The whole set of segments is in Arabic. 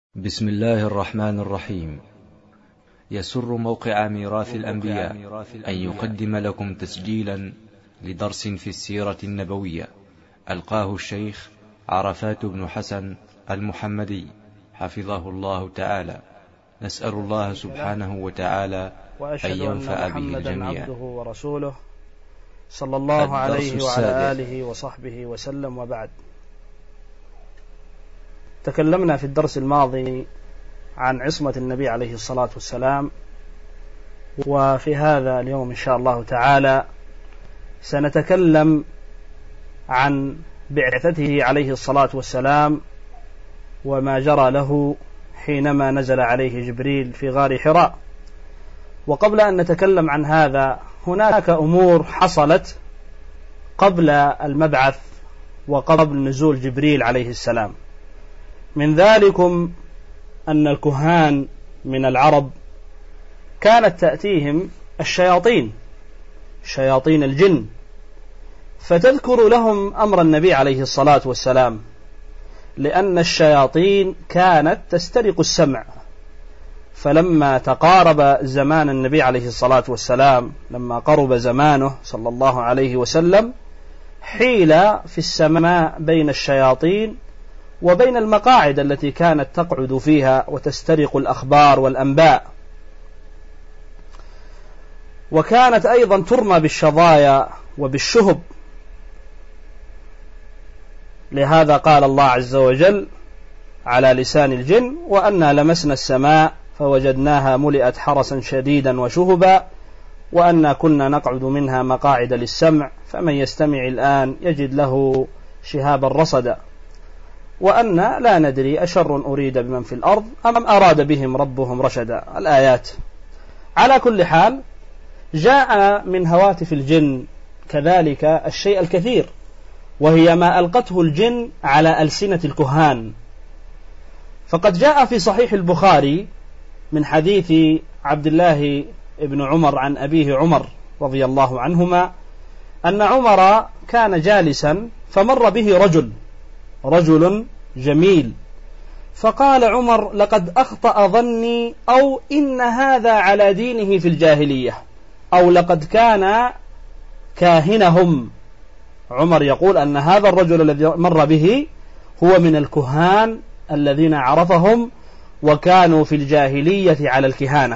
بسم الله الرحمن الرحيم. يسر موقع ميراث الأنبياء أن يقدم لكم تسجيلا لدرس في السيرة النبوية ألقاه الشيخ عرفات بن حسن المحمدي حفظه الله تعالى. نسأل الله سبحانه وتعالى أن ينفع به الجميع. عبده ورسوله صلى الله عليه وعلى آله وصحبه وسلم، وبعد. تكلمنا في الدرس الماضي عن عصمة النبي عليه الصلاة والسلام، وفي هذا اليوم إن شاء الله تعالى سنتكلم عن بعثته عليه الصلاة والسلام وما جرى له حينما نزل عليه جبريل في غار حراء. وقبل أن نتكلم عن هذا، هناك أمور حصلت قبل المبعث وقبل نزول جبريل عليه السلام. من ذلكم أن الكهان من العرب كانت تأتيهم الشياطين، شياطين الجن، فتذكر لهم أمر النبي عليه الصلاة والسلام، لأن الشياطين كانت تسترق السمع. فلما تقارب زمان النبي عليه الصلاة والسلام، لما قرب زمانه صلى الله عليه وسلم، حيل في السماء بين الشياطين وبين المقاعد التي كانت تقعد فيها وتسترق الأخبار والأنباء. وكانت أيضا ترمى بالشظايا وبالشهب. لهذا قال الله عز وجل على لسان الجن: وأنا لمسنا السماء فوجدناها ملئت حرسا شديدا وشهبا وأنا كنا نقعد منها مقاعد للسمع فمن يستمع الآن يجد له شهابا رصدا وأنا لا ندري أشر أريد بمن في الأرض أم أراد بهم ربهم رشدا. الآيات. على كل حال، جاء من هواتف الجن كذلك الشيء الكثير، وهي ما ألقته الجن على ألسنة الكهان. فقد جاء في صحيح البخاري من حديث عبد الله بن عمر عن أبيه عمر رضي الله عنهما أن عمر كان جالسا فمر به رجل جميل، فقال عمر: لقد أخطأ ظني، أو إن هذا على دينه في الجاهلية، أو لقد كان كاهنهم. عمر يقول أن هذا الرجل الذي مر به هو من الكهان الذين عرفهم وكانوا في الجاهلية على الكهانة.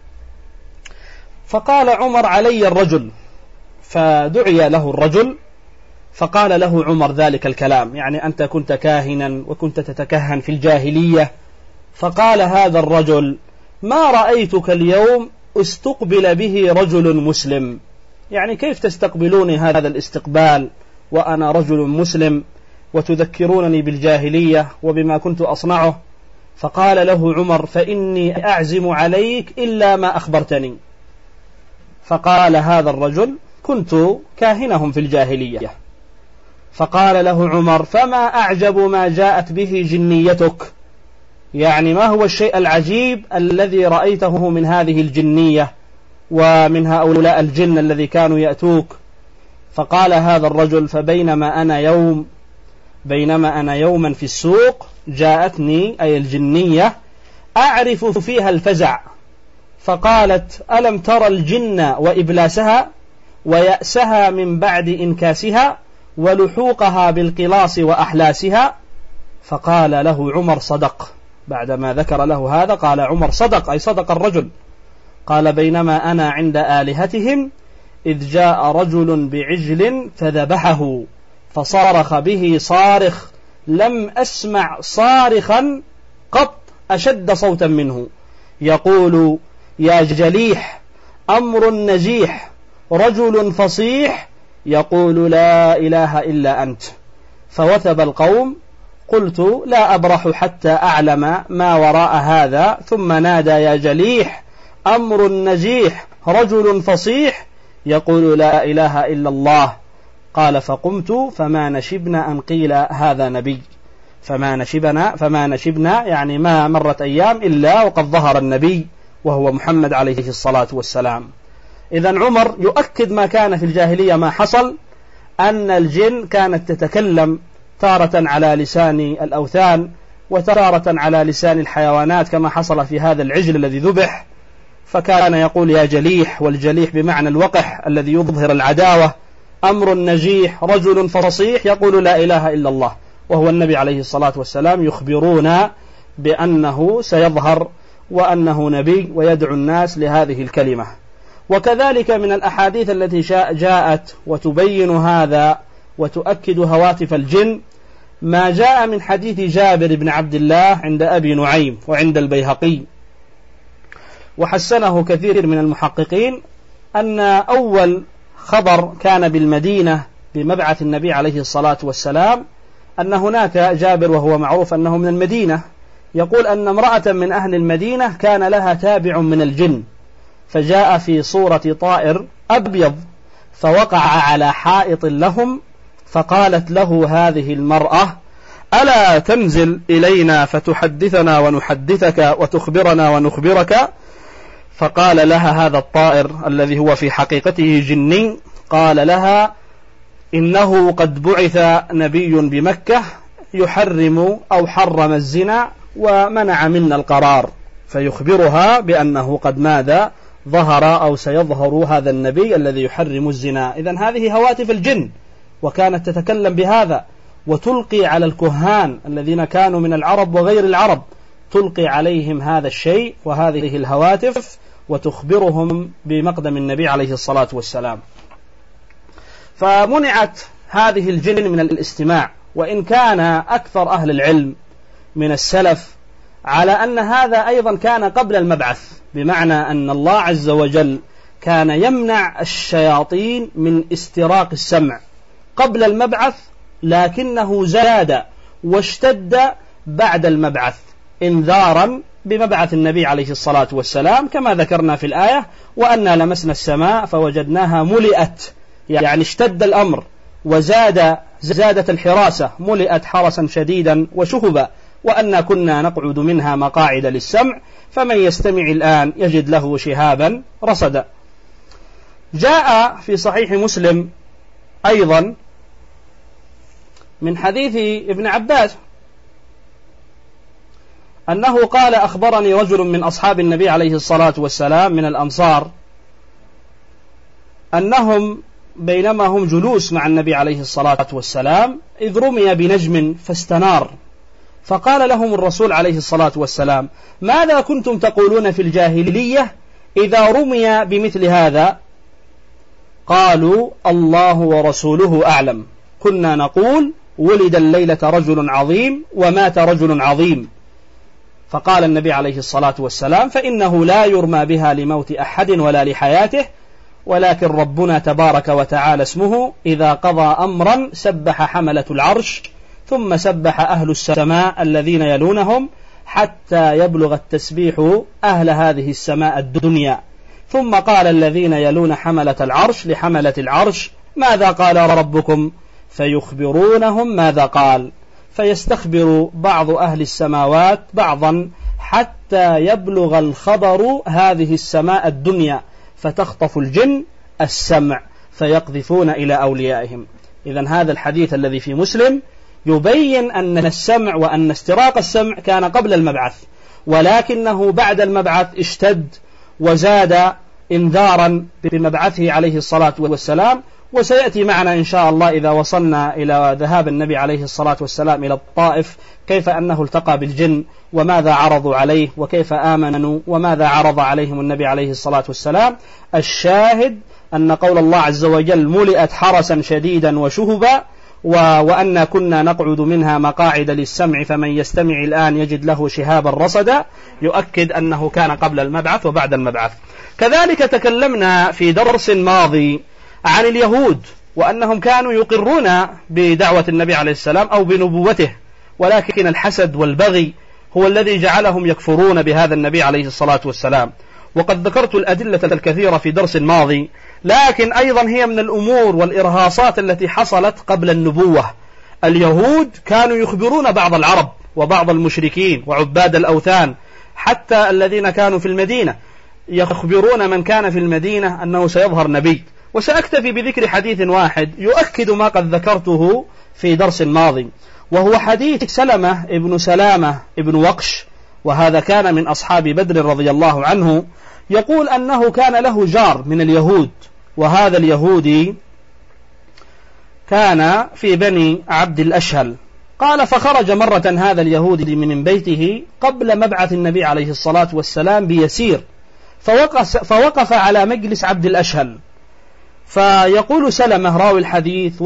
فقال عمر: علي الرجل. فدعي له الرجل فقال له عمر ذلك الكلام، يعني أنت كنت كاهنا وكنت تتكهن في الجاهلية. فقال هذا الرجل: ما رأيتك اليوم استقبل به رجل مسلم، يعني كيف تستقبلوني هذا الاستقبال وأنا رجل مسلم وتذكرونني بالجاهلية وبما كنت أصنعه؟ فقال له عمر: فإني أعزم عليك إلا ما أخبرتني. فقال هذا الرجل: كنت كاهنهم في الجاهلية. فقال له عمر: فما أعجب ما جاءت به جنيتك، يعني ما هو الشيء العجيب الذي رأيته من هذه الجنية ومن هؤلاء الجن الذي كانوا يأتوك؟ فقال هذا الرجل: فبينما أنا يوما في السوق جاءتني أي الجنية أعرف فيها الفزع، فقالت: ألم ترى الجن وإبلاسها ويأسها من بعد إنكاسها ولحوقها بالقلاص وأحلاسها؟ فقال له عمر: صدق. بعدما ذكر له هذا قال عمر: صدق، أي صدق الرجل. قال: بينما أنا عند آلهتهم إذ جاء رجل بعجل فذبحه فصارخ به صارخ لم أسمع صارخا قط أشد صوتا منه، يقول: يا جليح، أمر نجيح، رجل فصيح، يقول: لا إله إلا أنت. فوثب القوم. قلت: لا أبرح حتى أعلم ما وراء هذا. ثم نادى: يا جليح، أمر نجيح، رجل فصيح، يقول: لا إله إلا الله. قال: فقمت فما نشبنا أن قيل هذا نبي. فما نشبنا يعني ما مرت أيام إلا وقد ظهر النبي وهو محمد عليه الصلاة والسلام. إذن عمر يؤكد ما كان في الجاهلية، ما حصل أن الجن كانت تتكلم تارة على لسان الأوثان وتارة على لسان الحيوانات كما حصل في هذا العجل الذي ذبح، فكان يقول يا جليح، والجليح بمعنى الوقح الذي يظهر العداوة. أمر نجيح، رجل فصيح يقول لا إله إلا الله، وهو النبي عليه الصلاة والسلام يخبرون بأنه سيظهر وأنه نبي ويدعو الناس لهذه الكلمة. وكذلك من الأحاديث التي جاءت وتبين هذا وتؤكد هواتف الجن ما جاء من حديث جابر بن عبد الله عند أبي نعيم وعند البيهقي، وحسنه كثير من المحققين، أن أول خبر كان بالمدينة بمبعث النبي عليه الصلاة والسلام أن هناك جابر، وهو معروف أنه من المدينة، يقول أن امرأة من أهل المدينة كان لها تابع من الجن، فجاء في صورة طائر أبيض فوقع على حائط لهم، فقالت له هذه المرأة ألا تنزل إلينا فتحدثنا ونحدثك وتخبرنا ونخبرك؟ فقال لها هذا الطائر الذي هو في حقيقته جني، قال لها إنه قد بعث نبي بمكة يحرم أو حرم الزنا ومنع منا القرار، فيخبرها بأنه قد ماذا ظهر أو سيظهر هذا النبي الذي يحرم الزنا. إذن هذه هواتف الجن، وكانت تتكلم بهذا وتلقي على الكهان الذين كانوا من العرب وغير العرب، تلقي عليهم هذا الشيء وهذه الهواتف وتخبرهم بمقدم النبي عليه الصلاة والسلام. فمنعت هذه الجن من الاستماع، وإن كان أكثر أهل العلم من السلف على أن هذا أيضا كان قبل المبعث، بمعنى أن الله عز وجل كان يمنع الشياطين من استراق السمع قبل المبعث، لكنه زاد واشتد بعد المبعث انذارا بمبعث النبي عليه الصلاة والسلام، كما ذكرنا في الآية وأنا لمسنا السماء فوجدناها ملئت، يعني اشتد الأمر زادت الحراسة، ملئت حرسا شديدا وشهبا، وأنا كنا نقعد منها مقاعد للسمع فمن يستمع الآن يجد له شهابا رصدا. جاء في صحيح مسلم أيضا من حديث ابن عباس أنه قال أخبرني رجل من أصحاب النبي عليه الصلاة والسلام من الأنصار أنهم بينما هم جلوس مع النبي عليه الصلاة والسلام إذ رمي بنجم فاستنار، فقال لهم الرسول عليه الصلاة والسلام ماذا كنتم تقولون في الجاهلية إذا رمي بمثل هذا؟ قالوا الله ورسوله أعلم، كنا نقول ولد الليلة رجل عظيم ومات رجل عظيم. فقال النبي عليه الصلاة والسلام فإنه لا يرمى بها لموت أحد ولا لحياته، ولكن ربنا تبارك وتعالى اسمه إذا قضى أمرا سبح حملة العرش ثم سبح أهل السماء الذين يلونهم حتى يبلغ التسبيح أهل هذه السماء الدنيا، ثم قال الذين يلون حملة العرش لحملة العرش ماذا قال ربكم؟ فيخبرونهم ماذا قال، فيستخبر بعض أهل السماوات بعضا حتى يبلغ الخبر هذه السماء الدنيا، فتخطف الجن السمع فيقذفون إلى أوليائهم. إذن هذا الحديث الذي في مسلم يبين أن السمع وأن استراق السمع كان قبل المبعث، ولكنه بعد المبعث اشتد وزاد إنذارا بمبعثه عليه الصلاة والسلام. وسيأتي معنا إن شاء الله إذا وصلنا إلى ذهاب النبي عليه الصلاة والسلام إلى الطائف كيف أنه التقى بالجن وماذا عرضوا عليه وكيف آمنوا وماذا عرض عليهم النبي عليه الصلاة والسلام. الشاهد أن قول الله عز وجل ملئت حرسا شديدا وشهبا وأن كنا نقعد منها مقاعد للسمع فمن يستمع الآن يجد له شهابا رصدا، يؤكد أنه كان قبل المبعث وبعد المبعث. كذلك تكلمنا في درس ماضي عن اليهود وأنهم كانوا يقرون بدعوة النبي عليه السلام أو بنبوته، ولكن الحسد والبغي هو الذي جعلهم يكفرون بهذا النبي عليه الصلاة والسلام. وقد ذكرت الأدلة الكثيرة في درس ماضي، لكن أيضا هي من الأمور والإرهاصات التي حصلت قبل النبوة. اليهود كانوا يخبرون بعض العرب وبعض المشركين وعباد الأوثان حتى الذين كانوا في المدينة، يخبرون من كان في المدينة أنه سيظهر نبي. وسأكتفي بذكر حديث واحد يؤكد ما قد ذكرته في درس ماضي، وهو حديث سلمة ابن سلامة ابن وقش، وهذا كان من أصحاب بدر رضي الله عنه، يقول أنه كان له جار من اليهود، وهذا اليهودي كان في بني عبد الأشهل. قال فخرج مرة هذا اليهودي من بيته قبل مبعث النبي عليه الصلاة والسلام بيسير، فوقف على مجلس عبد الأشهل، فيقول سلمة راوي الحديث: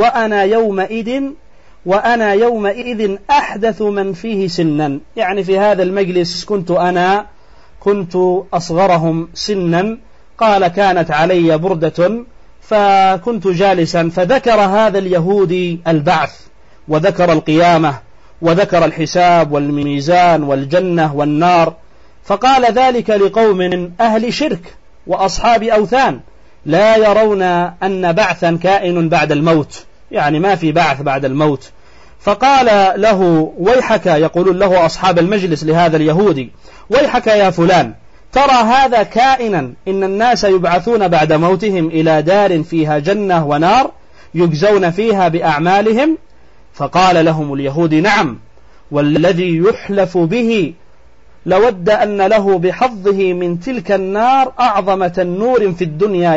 وأنا يومئذ أحدث من فيه سنا، يعني في هذا المجلس كنت أصغرهم سنا. قال كانت علي بردة فكنت جالسا، فذكر هذا اليهودي البعث، وذكر القيامة، وذكر الحساب والميزان والجنة والنار، فقال ذلك لقوم أهل شرك وأصحاب أوثان لا يرون أن بعثا كائن بعد الموت، يعني ما في بعث بعد الموت. فقال له: ويحك، يقولون له أصحاب المجلس لهذا اليهودي: ويحك يا فلان، ترى هذا كائنا، إن الناس يبعثون بعد موتهم إلى دار فيها جنة ونار يجزون فيها بأعمالهم. فقال لهم اليهودي: نعم، والذي يحلف به لود أن له بحظه من تلك النار أعظم تنور في الدنيا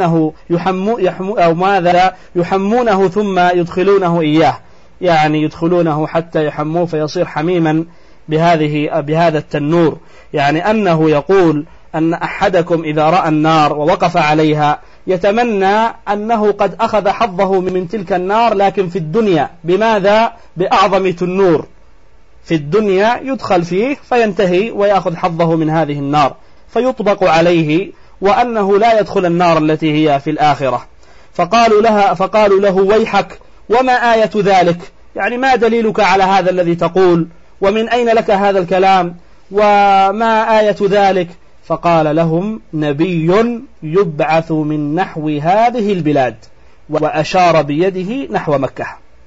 يحمونه ثم يدخلونه إياه، يعني يدخلونه حتى يحموه فيصير حميما بهذا التنور، يعني أنه يقول أن أحدكم إذا رأى النار ووقف عليها يتمنى أنه قد أخذ حظه من تلك النار، لكن في الدنيا. بماذا؟ بأعظم تنور في الدنيا يدخل فيه فينتهي ويأخذ حظه من هذه النار فيطبق عليه، وأنه لا يدخل النار التي هي في الآخرة. فقالوا له: ويحك، وما آية ذلك؟ يعني ما دليلك على هذا الذي تقول؟ ومن أين لك هذا الكلام؟ وما آية ذلك؟ فقال لهم: نبي يبعث من نحو هذه البلاد، وأشار بيده نحو مكة.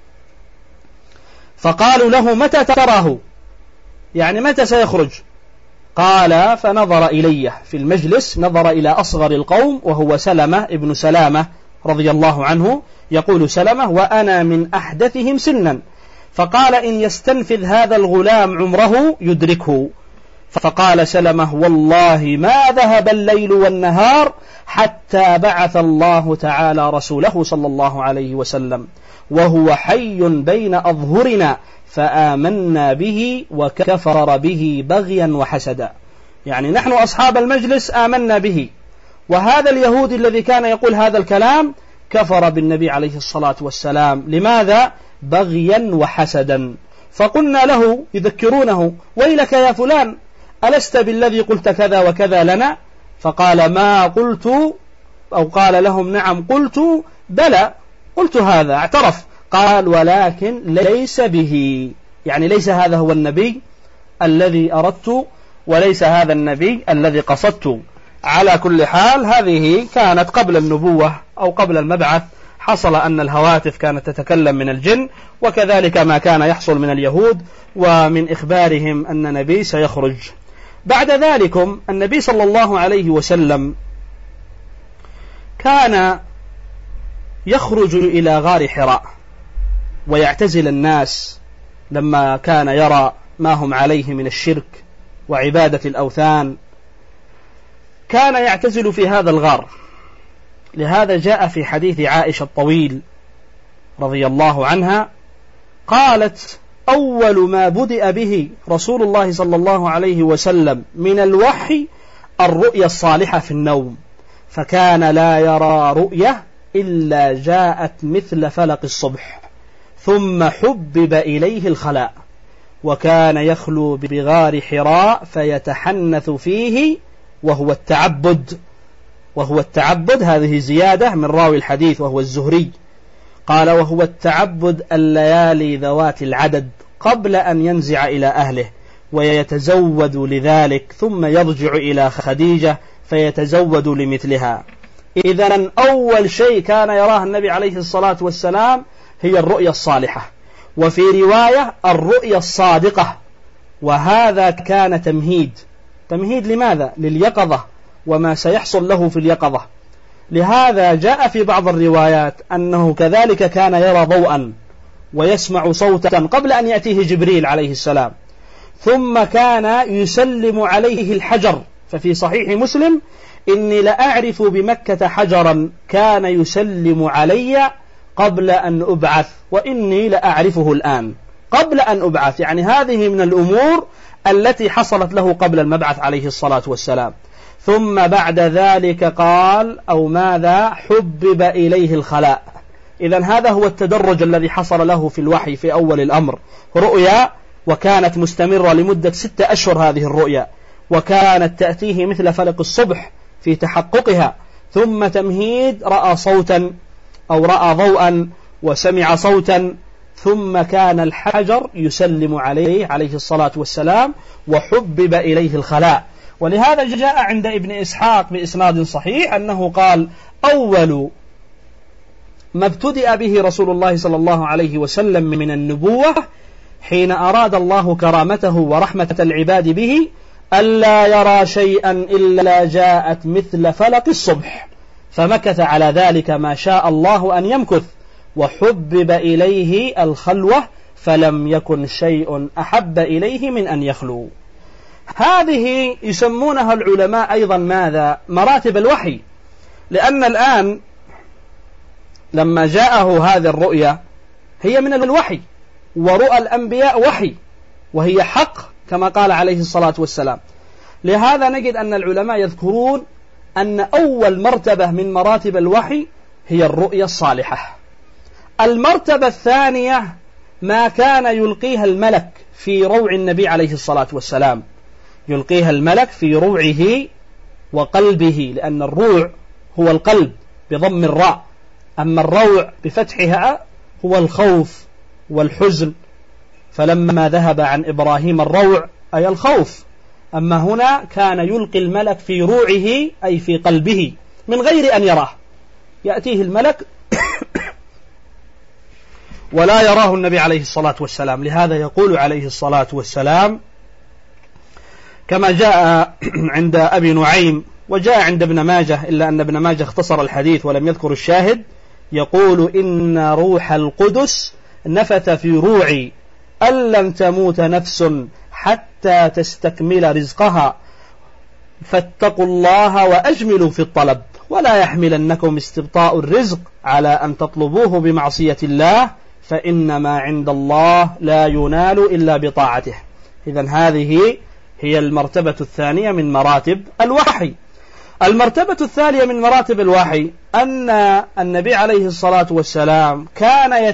فقالوا له: متى تراه؟ يعني متى سيخرج؟ قال: فنظر إليه في المجلس، نظر إلى أصغر القوم وهو سلمة ابن سلامة رضي الله عنه. يقول سلمة: وأنا من أحدثهم سنا. فقال: إن يستنفذ هذا الغلام عمره يدركه. فقال سلمة: والله ما ذهب الليل والنهار حتى بعث الله تعالى رسوله صلى الله عليه وسلم، وهو حي بين أظهرنا، فآمنا به وكفر به بغيا وحسدا. يعني نحن أصحاب المجلس آمنا به، وهذا اليهودي الذي كان يقول هذا الكلام كفر بالنبي عليه الصلاة والسلام. لماذا؟ بغيا وحسدا. فقلنا له يذكرونه: ويلك يا فلان، ألست بالذي قلت كذا وكذا لنا؟ فقال: ما قلت، أو قال لهم: نعم قلت، بلى قلت هذا، اعترف. قال: ولكن ليس به، يعني ليس هذا هو النبي الذي أردت، وليس هذا النبي الذي قصدت. على كل حال هذه كانت قبل النبوة أو قبل المبعث، حصل أن الهواتف كانت تتكلم من الجن، وكذلك ما كان يحصل من اليهود ومن إخبارهم أن نبي سيخرج. بعد ذلك النبي صلى الله عليه وسلم كان يخرج إلى غار حراء ويعتزل الناس لما كان يرى ما هم عليه من الشرك وعبادة الأوثان، كان يعتزل في هذا الغار. لهذا جاء في حديث عائشة الطويل رضي الله عنها قالت: أول ما بدأ به رسول الله صلى الله عليه وسلم من الوحي الرؤيا الصالحة في النوم، فكان لا يرى رؤية إلا جاءت مثل فلق الصبح، ثم حبب إليه الخلاء، وكان يخلو بغار حراء فيتحنث فيه وهو التعبد. هذه زيادة من راوي الحديث وهو الزهري، قال: وهو التعبد الليالي ذوات العدد قبل أن ينزع إلى أهله، ويتزود لذلك، ثم يرجع إلى خديجة فيتزود لمثلها. إذن أول شيء كان يراه النبي عليه الصلاة والسلام هي الرؤيا الصالحة، وفي رواية الرؤيا الصادقة، وهذا كان تمهيد لماذا؟ لليقظة وما سيحصل له في اليقظة. لهذا جاء في بعض الروايات أنه كذلك كان يرى ضوءا، ويسمع صوتا قبل أن يأتيه جبريل عليه السلام، ثم كان يسلم عليه الحجر. ففي صحيح مسلم: إني لأعرف بمكة حجرا كان يسلم علي قبل أن أبعث، وإني لأعرفه الآن قبل أن أبعث. يعني هذه من الأمور التي حصلت له قبل المبعث عليه الصلاة والسلام. ثم بعد ذلك قال: أو ماذا حبب إليه الخلاء. إذن هذا هو التدرج الذي حصل له في الوحي في أول الأمر. رؤيا، وكانت مستمرة لمدة 6 أشهر هذه الرؤيا، وكانت تأتيه مثل فلق الصبح في تحققها. ثم تمهيد، رأى صوتا أو رأى ضوءا وسمع صوتا، ثم كان الحجر يسلم عليه عليه الصلاة والسلام، وحبب إليه الخلاء. ولهذا جاء عند ابن إسحاق بإسناد صحيح أنه قال: أول ما ابتدأ به رسول الله صلى الله عليه وسلم من النبوة حين أراد الله كرامته ورحمة العباد به ألا يرى شيئا إلا جاءت مثل فلق الصبح، فمكث على ذلك ما شاء الله أن يمكث، وحبب إليه الخلوة، فلم يكن شيء أحب إليه من أن يخلو. هذه يسمونها العلماء أيضا ماذا؟ مراتب الوحي. لأن الآن لما جاءه هذه الرؤيا هي من الوحي، ورؤى الأنبياء وحي، وهي حق كما قال عليه الصلاة والسلام. لهذا نجد أن العلماء يذكرون أن أول مرتبة من مراتب الوحي هي الرؤيا الصالحة. المرتبة الثانية ما كان يلقيها الملك في روع النبي عليه الصلاة والسلام، يلقيها الملك في روعه وقلبه، لأن الروع هو القلب بضم الراء، أما الروع بفتحها هو الخوف والحزن. فلما ذهب عن إبراهيم الروع أي الخوف، أما هنا كان يلقي الملك في روعه أي في قلبه من غير أن يراه، يأتيه الملك ولا يراه النبي عليه الصلاة والسلام. لهذا يقول عليه الصلاة والسلام كما جاء عند أبي نعيم وجاء عند ابن ماجه، إلا أن ابن ماجه اختصر الحديث ولم يذكر الشاهد، يقول: إن روح القدس نفث في روعي أن لم تموت نفس حتى تستكمل رزقها، فاتقوا الله وأجملوا في الطلب، ولا يحملنكم استبطاء الرزق على أن تطلبوه بمعصية الله، فإنما عند الله لا ينال إلا بطاعته. إذن هذه هي المرتبة الثانية من مراتب الوحي. المرتبة الثانية من مراتب الوحي أن النبي عليه الصلاة والسلام كان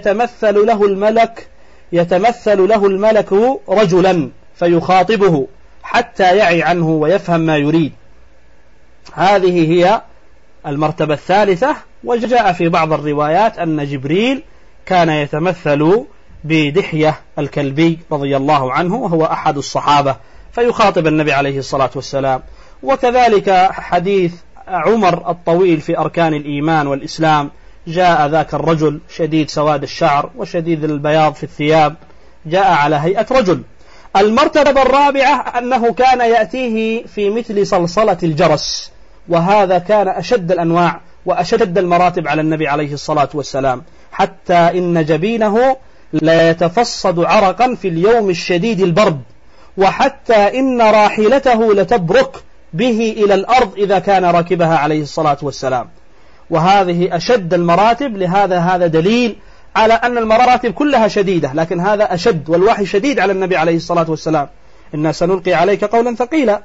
يتمثل له الملك رجلا فيخاطبه حتى يعي عنه ويفهم ما يريد. هذه هي المرتبة الثالثة. وجاء في بعض الروايات أن جبريل كان يتمثل بدحية الكلبي رضي الله عنه، وهو أحد الصحابة، فيخاطب النبي عليه الصلاة والسلام. وكذلك حديث عمر الطويل في أركان الإيمان والإسلام، جاء ذاك الرجل شديد سواد الشعر وشديد البياض في الثياب، جاء على هيئة رجل. المرتبة الرابعة أنه كان يأتيه في مثل صلصلة الجرس، وهذا كان أشد الأنواع وأشد المراتب على النبي عليه الصلاة والسلام، حتى إن جبينه لا يتفصد عرقا في اليوم الشديد البرد، وحتى إن راحلته لتبرك به إلى الأرض إذا كان راكبها عليه الصلاة والسلام. وهذه أشد المراتب. لهذا هذا دليل على أن المراتب كلها شديدة، لكن هذا أشد، والوحي شديد على النبي عليه الصلاة والسلام. إنا سنلقي عليك قولا ثقيلا.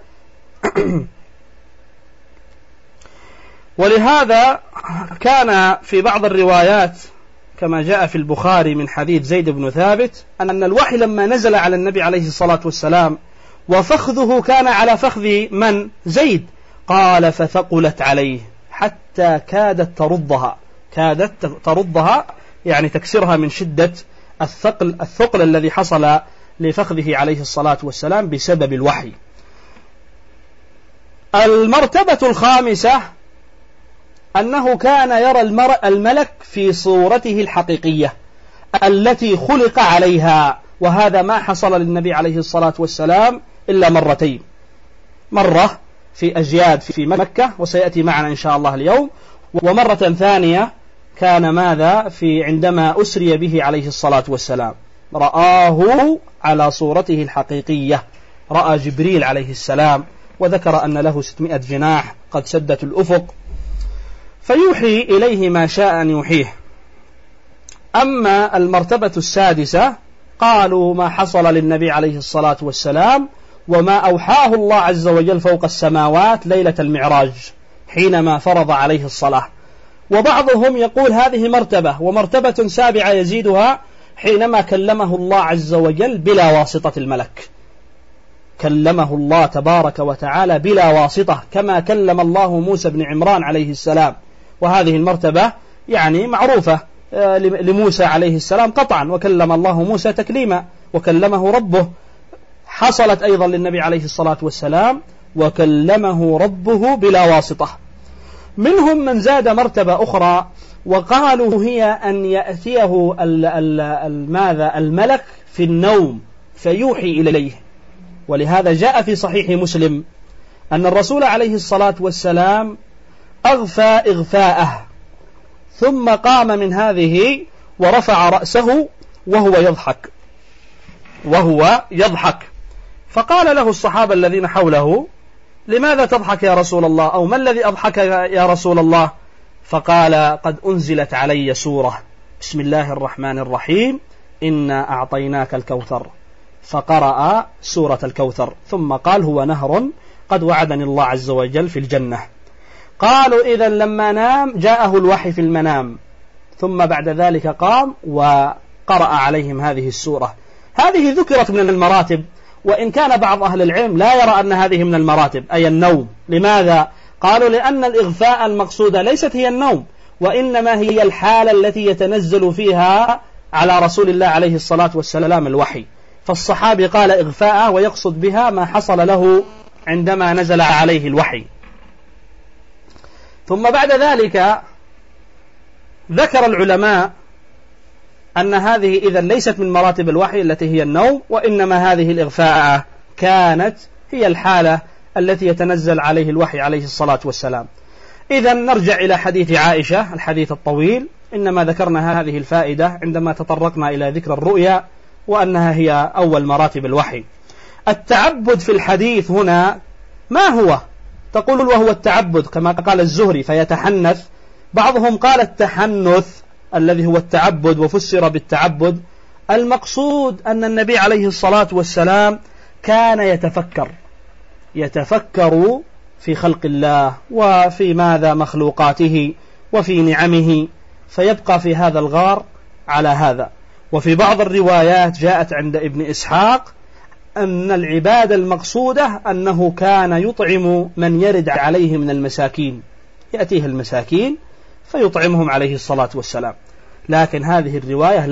ولهذا كان في بعض الروايات كما جاء في البخاري من حديث زيد بن ثابت أن الوحي لما نزل على النبي عليه الصلاة والسلام وفخذه كان على فخذ من؟ زيد. قال: فثقلت عليه حتى كادت ترضها، يعني تكسرها من شدة الثقل الذي حصل لفخذه عليه الصلاة والسلام بسبب الوحي. المرتبة الخامسة أنه كان يرى الملك في صورته الحقيقية التي خلق عليها، وهذا ما حصل للنبي عليه الصلاة والسلام إلا مرتين، مرة في أجياد في مكة وسيأتي معنا إن شاء الله اليوم، ومرة ثانية كان ماذا عندما أسري به عليه الصلاة والسلام، رآه على صورته الحقيقية، رأى جبريل عليه السلام، وذكر أن له 600 جناح قد سدت الأفق، فيوحي إليه ما شاء أن يوحيه. أما المرتبة السادسة قالوا ما حصل للنبي عليه الصلاة والسلام وما أوحاه الله عز وجل فوق السماوات ليلة المعراج حينما فرض عليه الصلاة. وبعضهم يقول هذه مرتبة، ومرتبة سابعة يزيدها حينما كلمه الله عز وجل بلا واسطة الملك، كلمه الله تبارك وتعالى بلا واسطة كما كلم الله موسى بن عمران عليه السلام، وهذه المرتبة يعني معروفة لموسى عليه السلام قطعا، وكلم الله موسى تكليما، وكلمه ربه. حصلت أيضا للنبي عليه الصلاة والسلام وكلمه ربه بلا واسطة. منهم من زاد مرتبة أخرى وقالوا هي أن يأتيه الملك في النوم فيوحي إليه. ولهذا جاء في صحيح مسلم أن الرسول عليه الصلاة والسلام أغفى إغفاءه، ثم قام من هذه ورفع رأسه وهو يضحك، فقال له الصحابة الذين حوله لماذا تضحك يا رسول الله، أو ما الذي أضحك يا رسول الله؟ فقال قد أنزلت علي سورة بسم الله الرحمن الرحيم إنا أعطيناك الكوثر، فقرأ سورة الكوثر، ثم قال هو نهر قد وعدني الله عز وجل في الجنة. قالوا إذن لما نام جاءه الوحي في المنام، ثم بعد ذلك قام وقرأ عليهم هذه السورة. هذه ذكرت من المراتب، وإن كان بعض أهل العلم لا يرى أن هذه من المراتب أي النوم. لماذا؟ قالوا لأن الإغفاء المقصودة ليست هي النوم، وإنما هي الحالة التي يتنزل فيها على رسول الله عليه الصلاة والسلام الوحي. فالصحابي قال إغفاء ويقصد بها ما حصل له عندما نزل عليه الوحي. ثم بعد ذلك ذكر العلماء أن هذه إذن ليست من مراتب الوحي التي هي النوم، وإنما هذه الإغفاء كانت هي الحالة التي يتنزل عليه الوحي عليه الصلاة والسلام. إذن نرجع إلى حديث عائشة الحديث الطويل، إنما ذكرنا هذه الفائدة عندما تطرقنا إلى ذكر الرؤيا وأنها هي أول مراتب الوحي. التعبد في الحديث هنا ما هو؟ تقول وهو التعبد كما قال الزهري فيتحنث، بعضهم قال التحنث الذي هو التعبد وفسر بالتعبد. المقصود أن النبي عليه الصلاة والسلام كان يتفكر في خلق الله وفي ماذا مخلوقاته وفي نعمه، فيبقى في هذا الغار على هذا. وفي بعض الروايات جاءت عند ابن إسحاق أن العبادة المقصودة أنه كان يطعم من يرد عليه من المساكين، يأتيه المساكين فيطعمهم عليه الصلاة والسلام. لكن هذه الرواية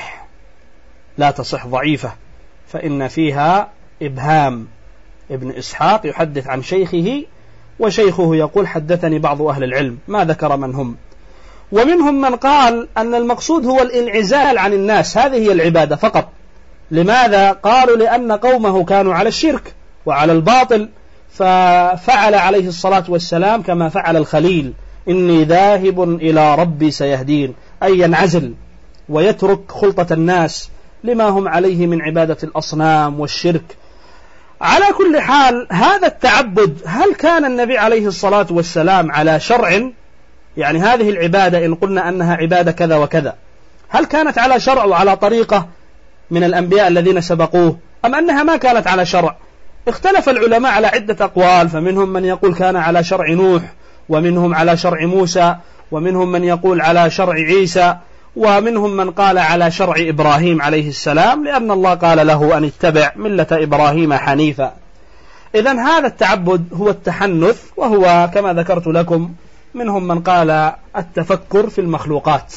لا تصح ضعيفة، فإن فيها إبهام. ابن إسحاق يحدث عن شيخه وشيخه يقول حدثني بعض أهل العلم، ما ذكر من هم. ومنهم من قال أن المقصود هو الانعزال عن الناس، هذه هي العبادة فقط. لماذا؟ قالوا لأن قومه كانوا على الشرك وعلى الباطل، ففعل عليه الصلاة والسلام كما فعل الخليل، إني ذاهب إلى ربي سيهدين، أي ينعزل ويترك خلطة الناس لما هم عليه من عبادة الأصنام والشرك. على كل حال هذا التعبد، هل كان النبي عليه الصلاة والسلام على شرع؟ يعني هذه العبادة إن قلنا أنها عبادة كذا وكذا، هل كانت على شرع وعلى طريقة من الأنبياء الذين سبقوه، أم أنها ما كانت على شرع؟ اختلف العلماء على عدة أقوال، فمنهم من يقول كان على شرع نوح، ومنهم على شرع موسى، ومنهم من يقول على شرع عيسى، ومنهم من قال على شرع إبراهيم عليه السلام، لأن الله قال له أن اتبع ملة إبراهيم حنيفا. إذن هذا التعبد هو التحنث، وهو كما ذكرت لكم منهم من قال التفكر في المخلوقات.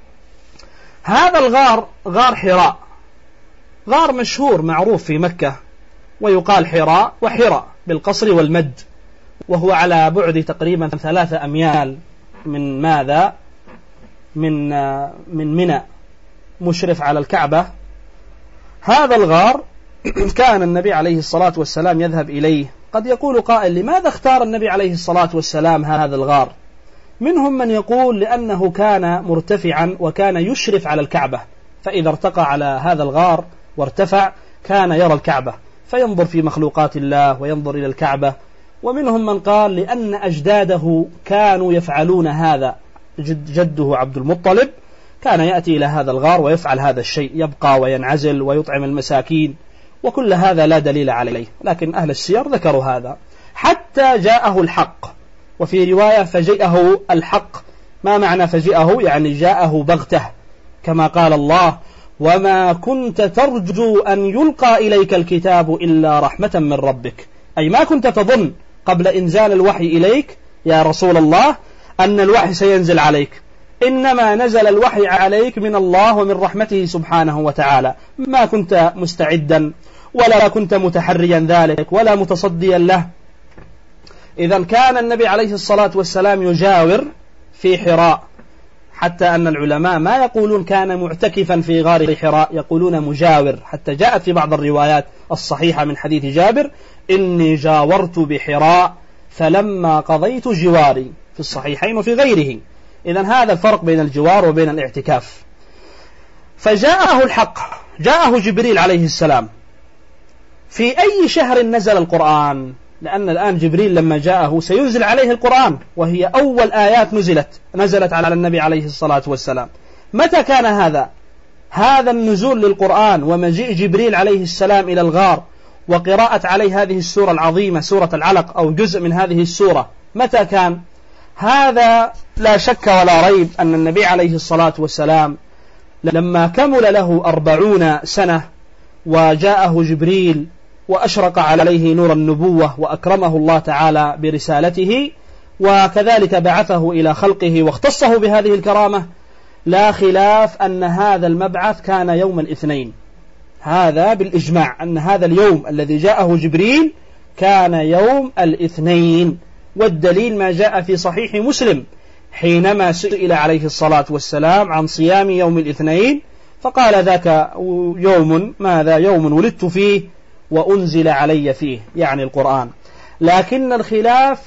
هذا الغار غار حراء، غار مشهور معروف في مكة، ويقال حراء وحراء بالقصر والمد، وهو على بعد تقريبا 3 أميال من ماذا؟ من منى، مشرف على الكعبة. هذا الغار كان النبي عليه الصلاة والسلام يذهب إليه. قد يقول قائل لماذا اختار النبي عليه الصلاة والسلام هذا الغار؟ منهم من يقول لأنه كان مرتفعا وكان يشرف على الكعبة، فإذا ارتقى على هذا الغار وارتفع كان يرى الكعبة فينظر في مخلوقات الله وينظر إلى الكعبة. ومنهم من قال لأن أجداده كانوا يفعلون هذا، جده عبد المطلب كان يأتي إلى هذا الغار ويفعل هذا الشيء، يبقى وينعزل ويطعم المساكين، وكل هذا لا دليل عليه، لكن أهل السير ذكروا هذا حتى جاءه الحق. وفي رواية فجاءه الحق، ما معنى فجاءه؟ يعني جاءه بغته، كما قال الله وما كنت ترجو أن يلقى إليك الكتاب إلا رحمة من ربك، أي ما كنت تظن قبل إنزال الوحي إليك يا رسول الله أن الوحي سينزل عليك، إنما نزل الوحي عليك من الله ومن رحمته سبحانه وتعالى، ما كنت مستعدا ولا كنت متحريا ذلك ولا متصديا له. إذن كان النبي عليه الصلاة والسلام يجاور في حراء، حتى أن العلماء ما يقولون كان معتكفا في غار حراء، يقولون مجاور، حتى جاءت في بعض الروايات الصحيحة من حديث جابر إني جاورت بحراء فلما قضيت جواري، في الصحيحين وفي غيره. إذن هذا الفرق بين الجوار وبين الاعتكاف. فجاءه الحق، جاءه جبريل عليه السلام. في أي شهر نزل القرآن؟ لأن الآن جبريل لما جاءه سينزل عليه القرآن، وهي أول آيات نزلت على النبي عليه الصلاة والسلام. متى كان هذا النزول للقرآن ومجيء جبريل عليه السلام إلى الغار وقراءة عليه هذه السورة العظيمة سورة العلق أو جزء من هذه السورة؟ متى كان هذا؟ لا شك ولا ريب أن النبي عليه الصلاة والسلام لما كمل له 40 سنة وجاءه جبريل وأشرق عليه نور النبوة وأكرمه الله تعالى برسالته، وكذلك بعثه إلى خلقه واختصه بهذه الكرامة، لا خلاف أن هذا المبعث كان يوم الاثنين، هذا بالإجماع أن هذا اليوم الذي جاءه جبريل كان يوم الاثنين. والدليل ما جاء في صحيح مسلم حينما سئل عليه الصلاة والسلام عن صيام يوم الاثنين فقال ذاك يوم، ماذا؟ يوم ولدت فيه وأنزل علي فيه، يعني القرآن. لكن الخلاف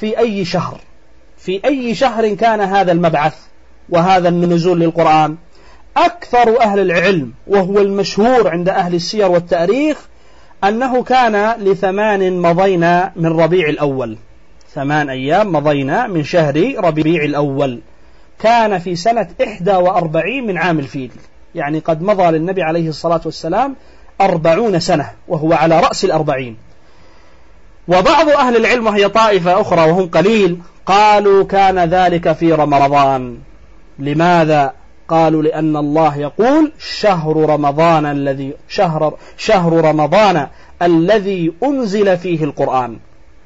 في أي شهر كان هذا المبعث وهذا النزول للقرآن. أكثر أهل العلم وهو المشهور عند أهل السير والتاريخ أنه كان ل8 مضينا من ربيع الأول، 8 أيام مضينا من شهر ربيع الأول، كان في سنة 41 من عام الفيل، يعني قد مضى للنبي عليه الصلاة والسلام 40 سنة وهو على رأس 40. وبعض أهل العلم وهي طائفة أخرى وهم قليل قالوا كان ذلك في رمضان. لماذا؟ قالوا لأن الله يقول شهر رمضان الذي أنزل فيه القرآن.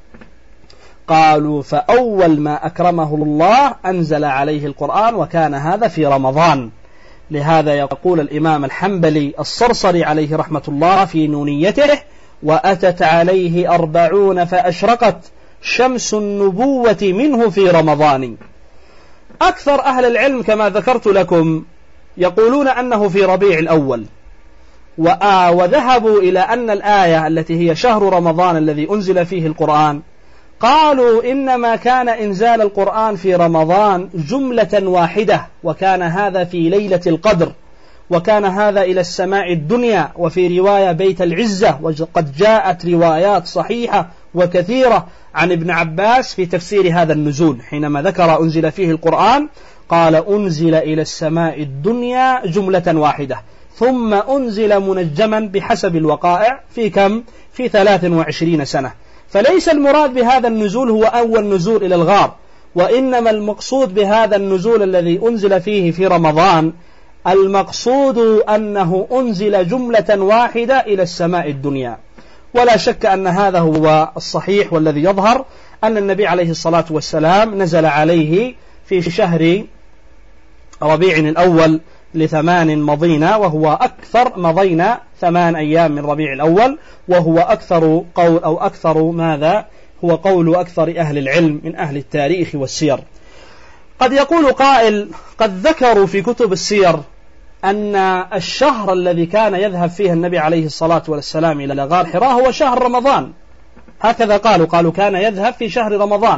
قالوا فأول ما أكرمه الله أنزل عليه القرآن وكان هذا في رمضان. لهذا يقول الإمام الحنبلي الصرصري عليه رحمة الله في نونيته وأتت عليه 40 فأشرقت شمس النبوة منه في رمضان. أكثر أهل العلم كما ذكرت لكم يقولون أنه في ربيع الأول، وذهبوا إلى أن الآية التي هي شهر رمضان الذي أنزل فيه القرآن قالوا إنما كان إنزال القرآن في رمضان جملة واحدة، وكان هذا في ليلة القدر، وكان هذا إلى السماء الدنيا، وفي رواية بيت العزة. وقد جاءت روايات صحيحة وكثيرة عن ابن عباس في تفسير هذا النزول، حينما ذكر أنزل فيه القرآن قال أنزل إلى السماء الدنيا جملة واحدة، ثم أنزل منجما بحسب الوقائع في كم؟ في 23 سنة. فليس المراد بهذا النزول هو أول نزول إلى الغار، وإنما المقصود بهذا النزول الذي أنزل فيه في رمضان المقصود أنه أنزل جملة واحدة إلى السماء الدنيا. ولا شك أن هذا هو الصحيح والذي يظهر أن النبي عليه الصلاة والسلام نزل عليه في شهر ربيع الأول ل8 مضينا، وهو أكثر مضينا 8 أيام من ربيع الأول، وهو أكثر قول أو أكثر ماذا هو قول أكثر أهل العلم من أهل التاريخ والسير. قد يقول قائل قد ذكروا في كتب السير أن الشهر الذي كان يذهب فيه النبي عليه الصلاة والسلام إلى غار حراء هو شهر رمضان، هكذا قالوا كان يذهب في شهر رمضان،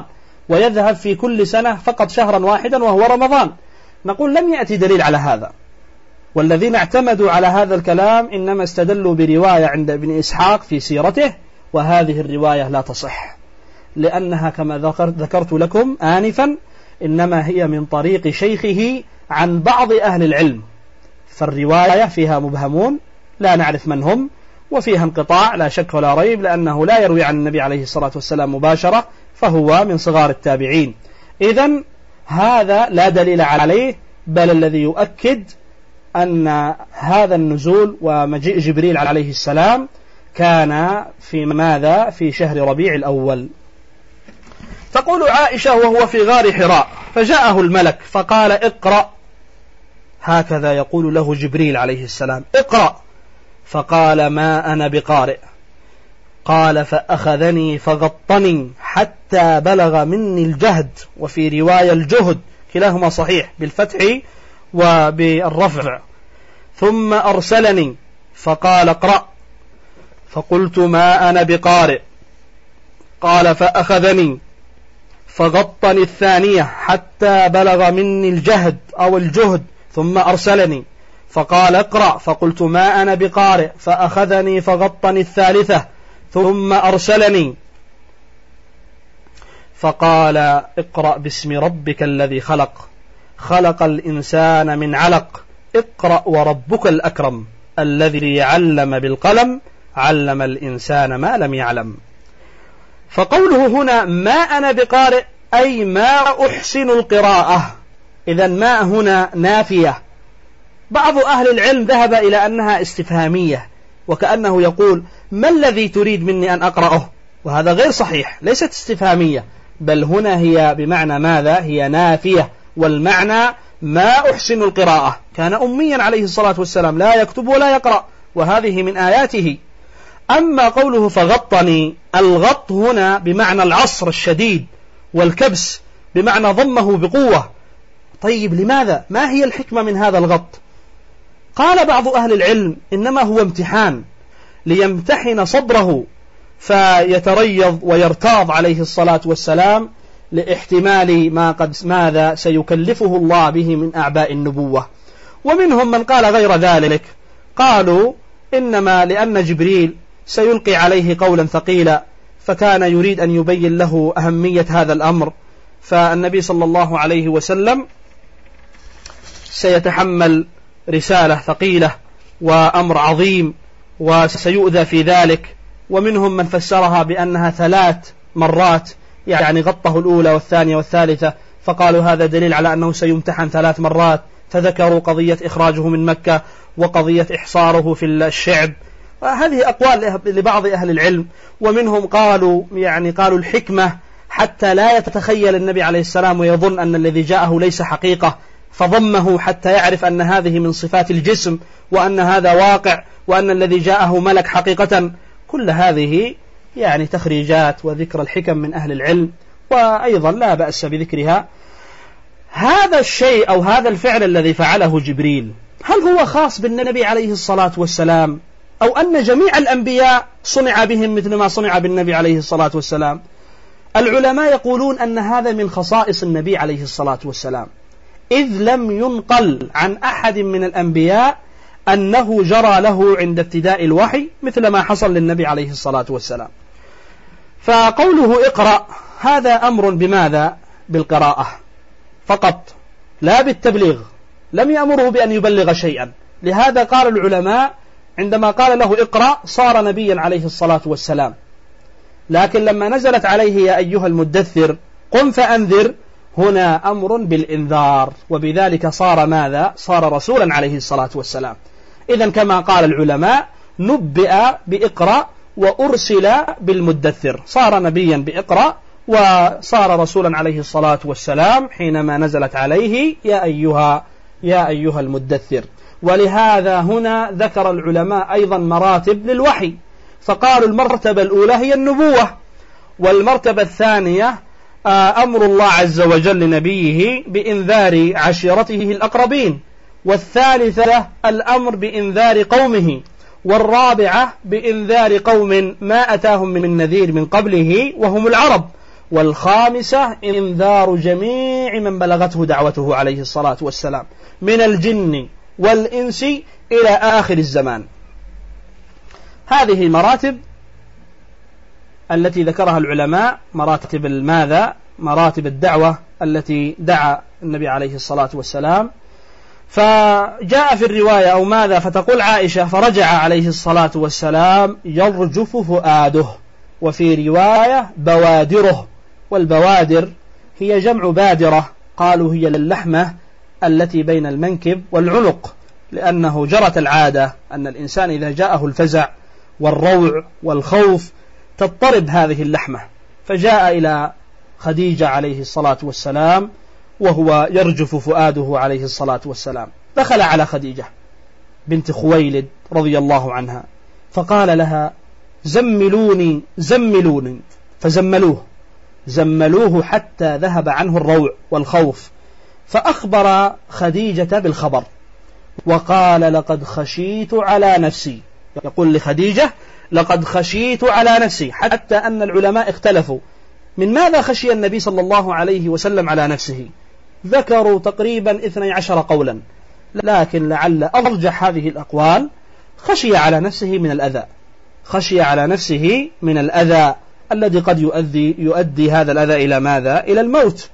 ويذهب في كل سنة فقط شهرا واحدا وهو رمضان. نقول لم يأتي دليل على هذا، والذين اعتمدوا على هذا الكلام إنما استدلوا برواية عند ابن إسحاق في سيرته، وهذه الرواية لا تصح، لأنها كما ذكرت لكم آنفا إنما هي من طريق شيخه عن بعض أهل العلم، فالرواية فيها مبهمون لا نعرف من هم، وفيها انقطاع لا شك ولا ريب، لأنه لا يروي عن النبي عليه الصلاة والسلام مباشرة، فهو من صغار التابعين. إذن هذا لا دليل عليه، بل الذي يؤكد أن هذا النزول ومجيء جبريل عليه السلام كان في ماذا؟ في شهر ربيع الأول. تقول عائشة: وهو في غار حراء فجاءه الملك فقال: اقرأ. هكذا يقول له جبريل عليه السلام: اقرأ. فقال: ما أنا بقارئ. قال: فأخذني فغطني حتى بلغ مني الجهد، وفي رواية الجهد، كلاهما صحيح بالفتح وبالرفع. ثم أرسلني فقال: اقرأ. فقلت: ما أنا بقارئ. قال: فأخذني فغطني الثانية حتى بلغ مني الجهد أو الجهد، ثم أرسلني فقال: اقرأ. فقلت: ما أنا بقارئ. فأخذني فغطني الثالثة ثم أرسلني فقال: اقرأ باسم ربك الذي خلق، خلق الإنسان من علق، اقرأ وربك الأكرم الذي علم بالقلم، علم الإنسان ما لم يعلم. فقوله هنا ما أنا بقارئ أي ما أحسن القراءة، إذن ما هنا نافية. بعض أهل العلم ذهب إلى أنها استفهامية، وكأنه يقول: ما الذي تريد مني أن أقرأه؟ وهذا غير صحيح، ليست استفهامية، بل هنا هي بمعنى ماذا؟ هي نافية، والمعنى ما أحسن القراءة. كان أميا عليه الصلاة والسلام لا يكتب ولا يقرأ، وهذه من آياته. أما قوله فغطني، الغط هنا بمعنى العصر الشديد، والكبس بمعنى ضمه بقوة. طيب لماذا؟ ما هي الحكمة من هذا الغط؟ قال بعض أهل العلم: إنما هو امتحان ليمتحن صبره فيتريض ويرتاض عليه الصلاة والسلام لاحتمال ما قد ماذا سيكلفه الله به من أعباء النبوة. ومنهم من قال غير ذلك، قالوا إنما لأن جبريل سيلقي عليه قولا ثقيلا، فكان يريد أن يبين له أهمية هذا الأمر، فالنبي صلى الله عليه وسلم سيتحمل رسالة ثقيلة وأمر عظيم وسيؤذى في ذلك. ومنهم من فسرها بأنها 3 مرات، يعني غطه الأولى والثانية والثالثة، فقالوا هذا دليل على أنه سيمتحن 3 مرات، فذكروا قضية إخراجه من مكة وقضية إحصاره في الشعب. هذه أقوال لبعض أهل العلم. ومنهم قالوا الحكمة حتى لا يتخيل النبي عليه السلام ويظن أن الذي جاءه ليس حقيقة، فضمه حتى يعرف أن هذه من صفات الجسم، وأن هذا واقع، وأن الذي جاءه ملك حقيقة. كل هذه تخريجات وذكر الحكم من أهل العلم، وأيضا لا بأس بذكرها. هذا الشيء أو هذا الفعل الذي فعله جبريل، هل هو خاص بالنبي عليه الصلاة والسلام، أو أن جميع الأنبياء صنع بهم مثل ما صنع بالنبي عليه الصلاة والسلام؟ العلماء يقولون أن هذا من خصائص النبي عليه الصلاة والسلام، إذ لم ينقل عن أحد من الأنبياء أنه جرى له عند ابتداء الوحي مثل ما حصل للنبي عليه الصلاة والسلام. فقوله اقرأ هذا أمر بماذا؟ بالقراءة فقط، لا بالتبليغ، لم يأمره بأن يبلغ شيئا. لهذا قال العلماء عندما قال له اقرأ صار نبيا عليه الصلاة والسلام، لكن لما نزلت عليه يا أيها المدثر قم فأنذر، هنا أمر بالإنذار، وبذلك صار ماذا؟ صار رسولا عليه الصلاة والسلام. إذن كما قال العلماء نبئ بإقرأ وأرسل بالمدثر، صار نبيا بإقرأ وصار رسولا عليه الصلاة والسلام حينما نزلت عليه يا أيها المدثر. ولهذا هنا ذكر العلماء أيضا مراتب للوحي، فقالوا المرتبة الأولى هي النبوة، والمرتبة الثانية أمر الله عز وجل لنبيه بإنذار عشيرته الأقربين، والثالثة الأمر بإنذار قومه، والرابعة بإنذار قوم ما أتاهم من نذير من قبله وهم العرب، والخامسة إنذار جميع من بلغته دعوته عليه الصلاة والسلام من الجن والإنس إلى آخر الزمان. هذه المراتب التي ذكرها العلماء، مراتب الماذا؟ مراتب الدعوة التي دعا النبي عليه الصلاة والسلام. فجاء في الرواية أو ماذا، فتقول عائشة: فرجع عليه الصلاة والسلام يرجف فؤاده، وفي رواية بوادره، والبوادر هي جمع بادرة، قالوا هي اللحمة التي بين المنكب والعنق، لأنه جرت العادة أن الإنسان إذا جاءه الفزع والروع والخوف تضطرب هذه اللحمة، فجاء إلى خديجة عليه الصلاة والسلام وهو يرجف فؤاده عليه الصلاة والسلام. دخل على خديجة بنت خويلد رضي الله عنها فقال لها: زملوني زملوني، زملوه حتى ذهب عنه الروع والخوف، فأخبر خديجة بالخبر وقال: لقد خشيت على نفسي. يقول لخديجة: لقد خشيت على نفسي، حتى أن العلماء اختلفوا من ماذا خشي النبي صلى الله عليه وسلم على نفسه، ذكروا تقريبا 12 قولا، لكن لعل أرجح هذه الأقوال خشي على نفسه من الأذى، خشي على نفسه من الأذى الذي قد يؤدي هذا الأذى إلى ماذا؟ إلى الموت.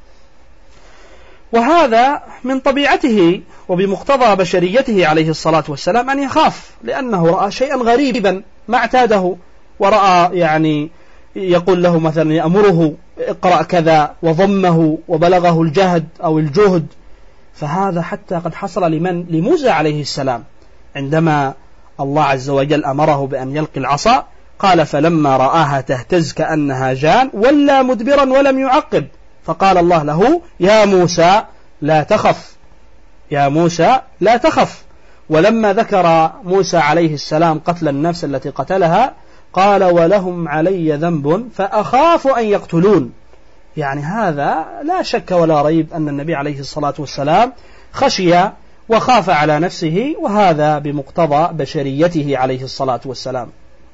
وهذا من طبيعته وبمقتضى بشريته عليه الصلاة والسلام أن يخاف، لأنه رأى شيئا غريبا ما اعتاده، ورأى يعني يقول له مثلا يأمره اقرأ كذا وضمه وبلغه الجهد أو الجهد. فهذا حتى قد حصل لموسى عليه السلام عندما الله عز وجل أمره بأن يلقي العصا، قال: فلما رآها تهتز كأنها جان ولا مدبرا ولم يعقب، فقال الله له: يا موسى لا تخف، يا موسى لا تخف. ولما ذكر موسى عليه السلام قتل النفس التي قتلها قال: ولهم علي ذنب فأخاف أن يقتلون. يعني هذا لا شك ولا ريب أن النبي عليه الصلاة والسلام خشي وخاف على نفسه، وهذا بمقتضى بشريته عليه الصلاة والسلام.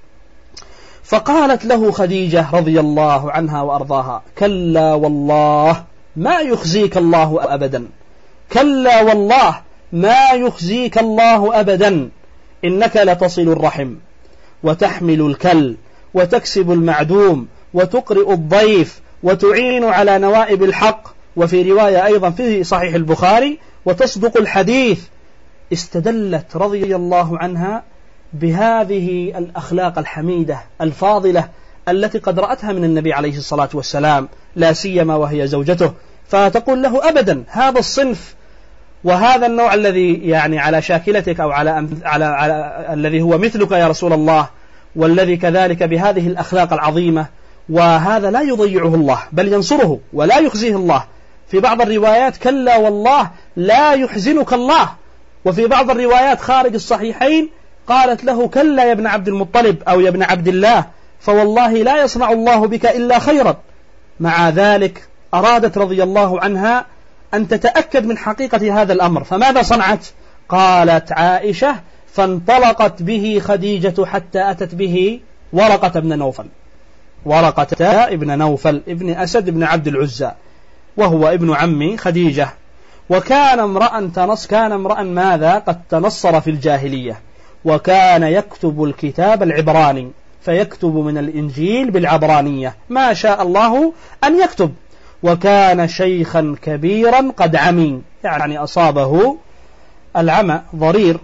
فقالت له خديجة رضي الله عنها وأرضاها: كلا والله ما يخزيك الله أبدا، كلا والله ما يخزيك الله أبدا، إنك لتصل الرحم وتحمل الكل وتكسب المعدوم وتقرئ الضيف وتعين على نوائب الحق، وفي رواية أيضا في صحيح البخاري: وتصدق الحديث. استدلت رضي الله عنها بهذه الأخلاق الحميدة الفاضلة التي قد رأتها من النبي عليه الصلاة والسلام، لا سيما وهي زوجته، فتقول له: أبدا هذا الصنف وهذا النوع الذي يعني على شاكلتك أو على الذي هو مثلك يا رسول الله، والذي كذلك بهذه الأخلاق العظيمة، وهذا لا يضيعه الله بل ينصره ولا يخزيه الله. في بعض الروايات: كلا والله لا يحزنك الله. وفي بعض الروايات خارج الصحيحين قالت له: كلا يا ابن عبد المطلب أو يا ابن عبد الله، فوالله لا يصنع الله بك إلا خيرا. مع ذلك أرادت رضي الله عنها أن تتأكد من حقيقة هذا الأمر، فماذا صنعت؟ قالت عائشة: فانطلقت به خديجة حتى أتت به ورقة بن نوفل، ورقة ابن نوفل ابن أسد ابن عبد العزى، وهو ابن عم خديجة، وكان امرأ ماذا؟ قد تنصر في الجاهلية، وكان يكتب الكتاب العبراني، فيكتب من الإنجيل بالعبرانية ما شاء الله أن يكتب، وكان شيخا كبيرا قد عمي، يعني أصابه العمى ضرير.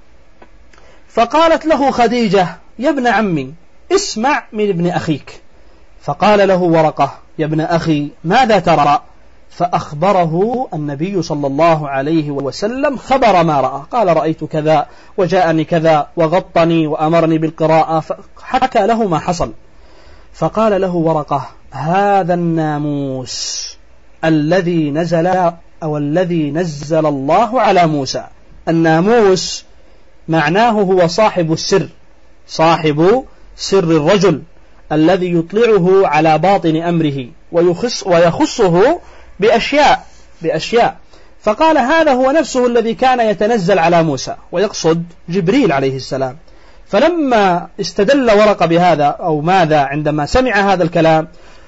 فقالت له خديجة: يا ابن عمي اسمع من ابن أخيك. فقال له ورقة: يا ابن أخي ماذا ترى؟ فأخبره النبي صلى الله عليه وسلم خبر ما رأى، قال: رأيت كذا وجاءني كذا وغطني وأمرني بالقراءة، فحكى له ما حصل. فقال له ورقة: هذا الناموس الذي نزل الله على موسى. الناموس معناه هو صاحب السر، صاحب سر الرجل الذي يطلعه على باطن أمره ويخصه بأشياء. فقال: هذا هو نفسه الذي كان يتنزل على موسى، ويقصد جبريل عليه السلام. فلما استدل ورقة بهذا أو ماذا عندما سمع هذا الكلام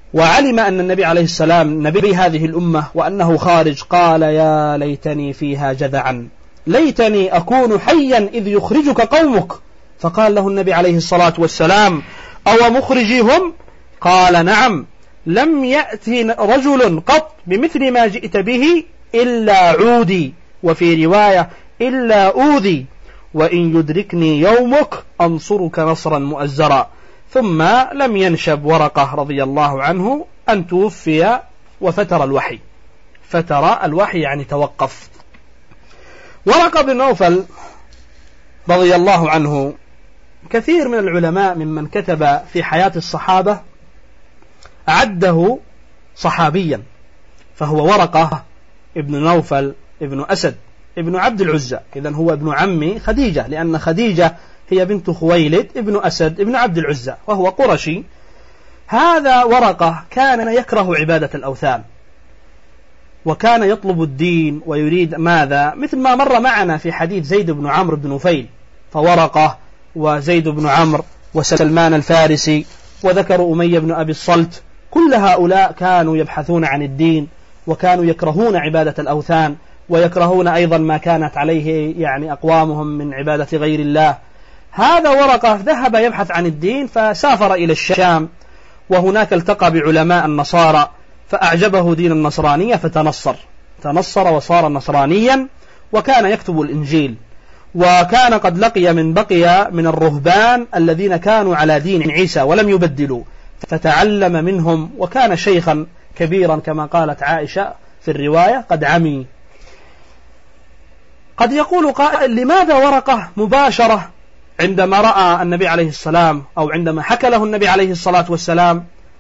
وعلم أن النبي عليه السلام نبي هذه الأمة وأنه خارج، قال يا ليتني فيها جذعا، ليتني أكون حيا إذ يخرجك قومك. فقال له النبي عليه الصلاة والسلام أو مخرجيهم؟ قال نعم، لم يأتي رجل قط بمثل ما جئت به إلا عودي، وفي رواية إلا أوذي، وإن يدركني يومك أنصرك نصرا مؤزرا. ثم لم ينشب ورقة رضي الله عنه أن توفي وفتر الوحي. فتر الوحي يعني توقف. ورقة بن نوفل رضي الله عنه كثير من العلماء ممن كتب في حياة الصحابة عده صحابيا، فهو ورقة ابن نوفل ابن أسد ابن عبد العزى، إذن هو ابن عم خديجة، لأن خديجة هي بنت خويلد ابن أسد ابن عبد العزى، وهو قرشي. هذا ورقة كان يكره عبادة الأوثان، وكان يطلب الدين ويريد ماذا؟ مثل ما مر معنا في حديث زيد بن عمرو بن نفيل، فورقة وزيد بن عمرو وسلمان الفارسي وذكر أمية بن أبي الصلت، كل هؤلاء كانوا يبحثون عن الدين، وكانوا يكرهون عبادة الأوثان، ويكرهون أيضا ما كانت عليه يعني أقوامهم من عبادة غير الله. هذا ورقة ذهب يبحث عن الدين، فسافر إلى الشام، وهناك التقى بعلماء النصارى، فأعجبه دين النصرانية فتنصر وصار نصرانيا، وكان يكتب الإنجيل، وكان قد لقي من بقي من الرهبان الذين كانوا على دين عيسى ولم يبدلوا، فتعلم منهم، وكان شيخا كبيرا كما قالت عائشة في الرواية قد عمي. قد يقول قائل لماذا ورقة مباشرة عندما رأى النبي عليه السلام أو عندما حكى له النبي عليه الصلاة والسلام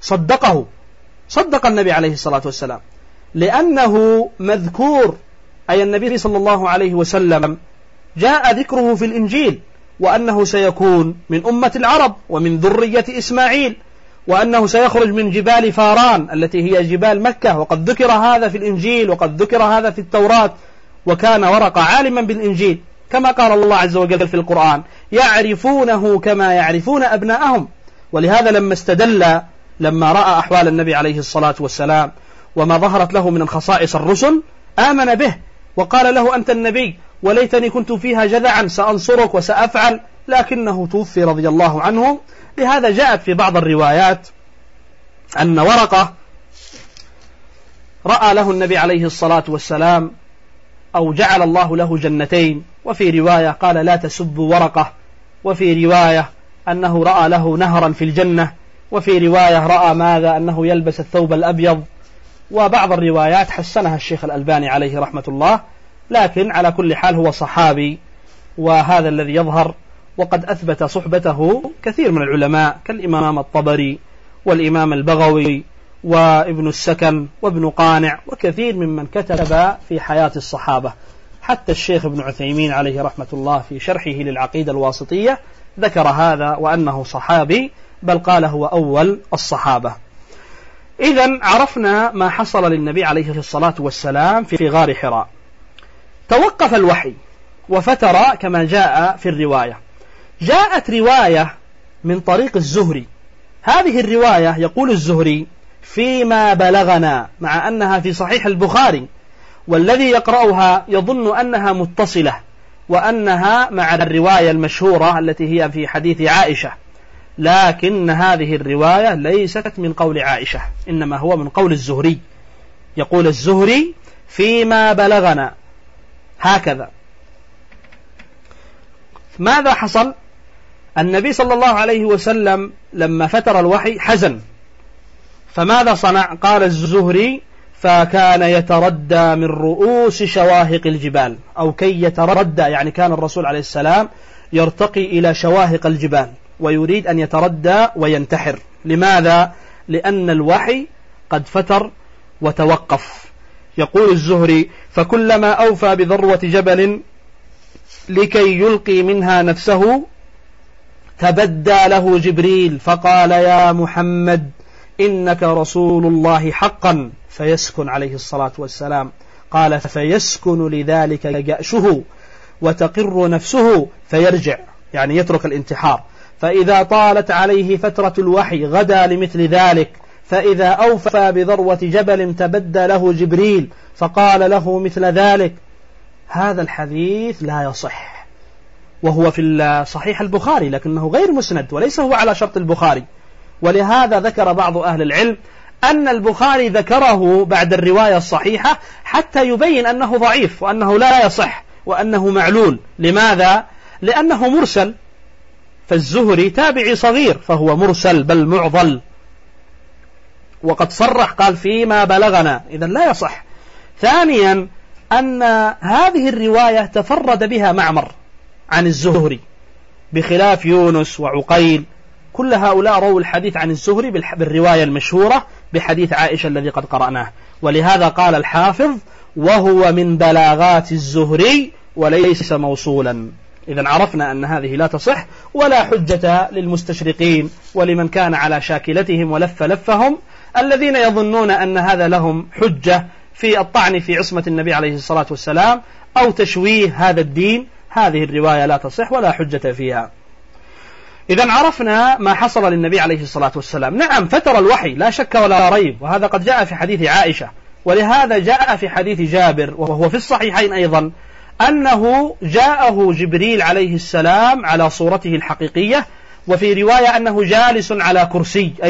صدق النبي عليه الصلاة والسلام، لأنه مذكور، أي النبي صلى الله عليه وسلم جاء ذكره في الإنجيل، وأنه سيكون من أمة العرب ومن ذرية إسماعيل، وأنه سيخرج من جبال فاران التي هي جبال مكة، وقد ذكر هذا في الإنجيل وقد ذكر هذا في التوراة. وكان ورقة عالما بالإنجيل، كما قال الله عز وجل في القرآن يعرفونه كما يعرفون أبناءهم. ولهذا لما استدل، لما رأى أحوال النبي عليه الصلاة والسلام وما ظهرت له من الخصائص الرسل، آمن به وقال له أنت النبي، وليتني كنت فيها جذعا، سأنصرك وسأفعل، لكنه توفي رضي الله عنه. لهذا جاءت في بعض الروايات أن ورقة رأى له النبي عليه الصلاة والسلام أو جعل الله له جنتين، وفي رواية قال لا تسبوا ورقة، وفي رواية أنه رأى له نهرا في الجنة، وفي رواية رأى ماذا؟ أنه يلبس الثوب الأبيض. وبعض الروايات حسنها الشيخ الألباني عليه رحمة الله، لكن على كل حال هو صحابي، وهذا الذي يظهر. وقد أثبت صحبته كثير من العلماء كالإمام الطبري والإمام البغوي وابن السكن وابن قانع وكثير ممن كتب في حياة الصحابة. حتى الشيخ ابن عثيمين عليه رحمة الله في شرحه للعقيدة الواسطية ذكر هذا، وأنه صحابي، بل قال هو أول الصحابة. إذن عرفنا ما حصل للنبي عليه الصلاة والسلام في غار حراء. توقف الوحي وفتر كما جاء في الرواية. جاءت رواية من طريق الزهري، هذه الرواية يقول الزهري فيما بلغنا، مع أنها في صحيح البخاري، والذي يقرأها يظن أنها متصلة وأنها مع الرواية المشهورة التي هي في حديث عائشة، لكن هذه الرواية ليست من قول عائشة، إنما هو من قول الزهري. يقول الزهري فيما بلغنا هكذا. ماذا حصل؟ النبي صلى الله عليه وسلم لما فتر الوحي حزن، فماذا صنع؟ قال الزهري فكان يتردى من رؤوس شواهق الجبال، أو كي يتردى، يعني كان الرسول عليه السلام يرتقي إلى شواهق الجبال ويريد أن يتردى وينتحر. لماذا؟ لأن الوحي قد فتر وتوقف. يقول الزهري فكلما أوفى بذروة جبل لكي يلقي منها نفسه تبدى له جبريل فقال يا محمد إنك رسول الله حقا، فيسكن عليه الصلاة والسلام. قال فيسكن لذلك جأشه وتقر نفسه فيرجع، يعني يترك الانتحار. فإذا طالت عليه فترة الوحي غدا لمثل ذلك، فإذا أوفى بذروة جبل تبدى له جبريل فقال له مثل ذلك. هذا الحديث لا يصح، وهو في صحيح البخاري لكنه غير مسند وليس هو على شرط البخاري. ولهذا ذكر بعض أهل العلم أن البخاري ذكره بعد الرواية الصحيحة حتى يبين أنه ضعيف وأنه لا يصح وأنه معلول. لماذا؟ لأنه مرسل، فالزهري تابعي صغير فهو مرسل بل معضل، وقد صرح قال فيما بلغنا، إذن لا يصح. ثانيا أن هذه الرواية تفرد بها معمر عن الزهري بخلاف يونس وعقيل، كل هؤلاء رووا الحديث عن الزهري بالرواية المشهورة بحديث عائشة الذي قد قرأناه. ولهذا قال الحافظ وهو من بلاغات الزهري وليس موصولا. إذن عرفنا أن هذه لا تصح ولا حجة للمستشرقين ولمن كان على شاكلتهم ولف لفهم الذين يظنون أن هذا لهم حجة في الطعن في عصمة النبي عليه الصلاة والسلام أو تشويه هذا الدين. هذه الرواية لا تصح ولا حجة فيها. إذن عرفنا ما حصل للنبي عليه الصلاة والسلام. نعم فتر الوحي لا شك ولا ريب، وهذا قد جاء في حديث عائشة، ولهذا جاء في حديث جابر وهو في الصحيحين أيضا أنه جاءه جبريل عليه السلام على صورته الحقيقية، وفي رواية أنه جالس على كرسي، أي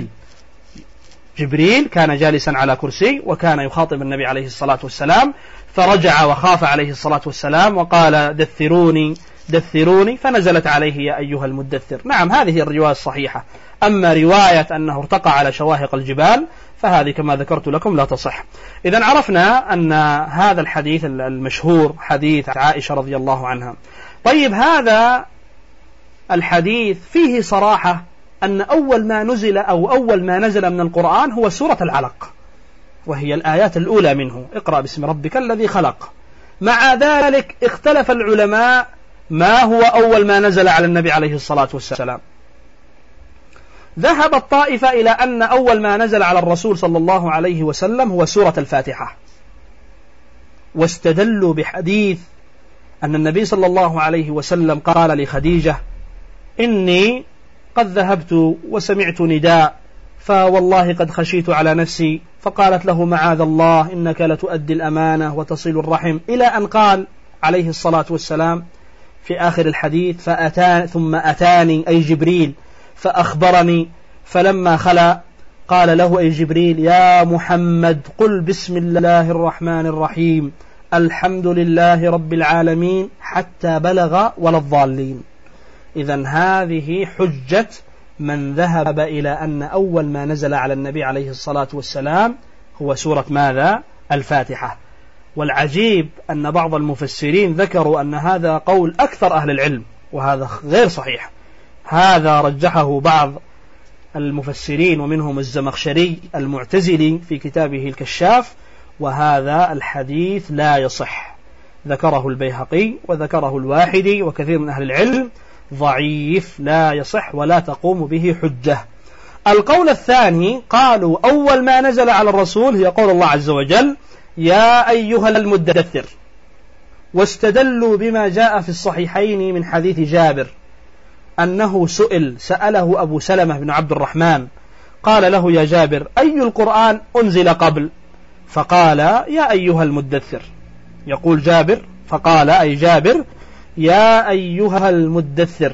جبريل كان جالسا على كرسي وكان يخاطب النبي عليه الصلاة والسلام، فرجع وخاف عليه الصلاة والسلام وقال دثروني فنزلت عليه يا أيها المدثر. نعم هذه الرواية الصحيحة. أما رواية أنه ارتقى على شواهق الجبال فهذه كما ذكرت لكم لا تصح. إذن عرفنا أن هذا الحديث المشهور حديث عائشة رضي الله عنها. طيب هذا الحديث فيه صراحة أن أول ما نزل من القرآن هو سورة العلق، وهي الآيات الأولى منه، اقرأ باسم ربك الذي خلق. مع ذلك اختلف العلماء ما هو أول ما نزل على النبي عليه الصلاة والسلام. ذهب الطائفة إلى أن أول ما نزل على الرسول صلى الله عليه وسلم هو سورة الفاتحة، واستدلوا بحديث أن النبي صلى الله عليه وسلم قال لخديجة إني قد ذهبت وسمعت نداء فوالله قد خشيت على نفسي، فقالت له معاذ الله إنك لتؤدي الأمانة وتصل الرحم، إلى أن قال عليه الصلاة والسلام في آخر الحديث ثم أتاني أي جبريل فأخبرني، فلما خلا قال له أي جبريل يا محمد قل بسم الله الرحمن الرحيم الحمد لله رب العالمين حتى بلغ ولا الضالين. إذن هذه حجة من ذهب إلى أن أول ما نزل على النبي عليه الصلاة والسلام هو سورة ماذا؟ الفاتحة. والعجيب أن بعض المفسرين ذكروا أن هذا قول أكثر أهل العلم، وهذا غير صحيح. هذا رجحه بعض المفسرين ومنهم الزمخشري المعتزلي في كتابه الكشاف، وهذا الحديث لا يصح. ذكره البيهقي وذكره الواحدي وكثير من أهل العلم، ضعيف لا يصح ولا تقوم به حجة. القول الثاني قالوا أول ما نزل على الرسول هي قول الله عز وجل يا أيها المدثر، واستدلوا بما جاء في الصحيحين من حديث جابر أنه سأله أبو سلمة بن عبد الرحمن قال له يا جابر أي القرآن أنزل قبل؟ فقال يا أيها المدثر. يقول جابر فقال أي جابر يا أيها المدثر.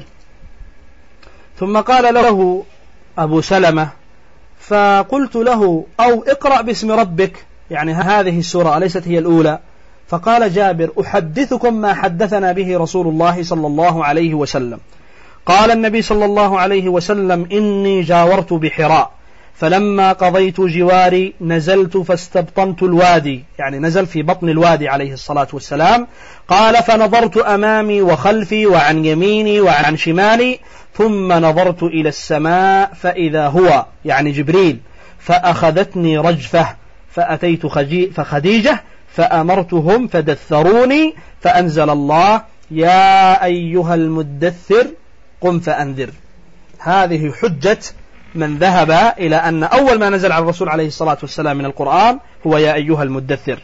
ثم قال له أبو سلمة فقلت له أو اقرأ باسم ربك، يعني هذه السورة أليست هي الأولى؟ فقال جابر أحدثكم ما حدثنا به رسول الله صلى الله عليه وسلم. قال النبي صلى الله عليه وسلم إني جاورت بحراء فلما قضيت جواري نزلت فاستبطنت الوادي، يعني نزل في بطن الوادي عليه الصلاة والسلام. قال فنظرت أمامي وخلفي وعن يميني وعن شمالي ثم نظرت إلى السماء فإذا هو يعني جبريل، فأخذتني رجفة فأتيت خديجة فأمرتهم فدثروني فأنزل الله يا أيها المدثر قم فأنذر. هذه حجة من ذهب إلى أن أول ما نزل على الرسول عليه الصلاة والسلام من القرآن هو يا أيها المدثر.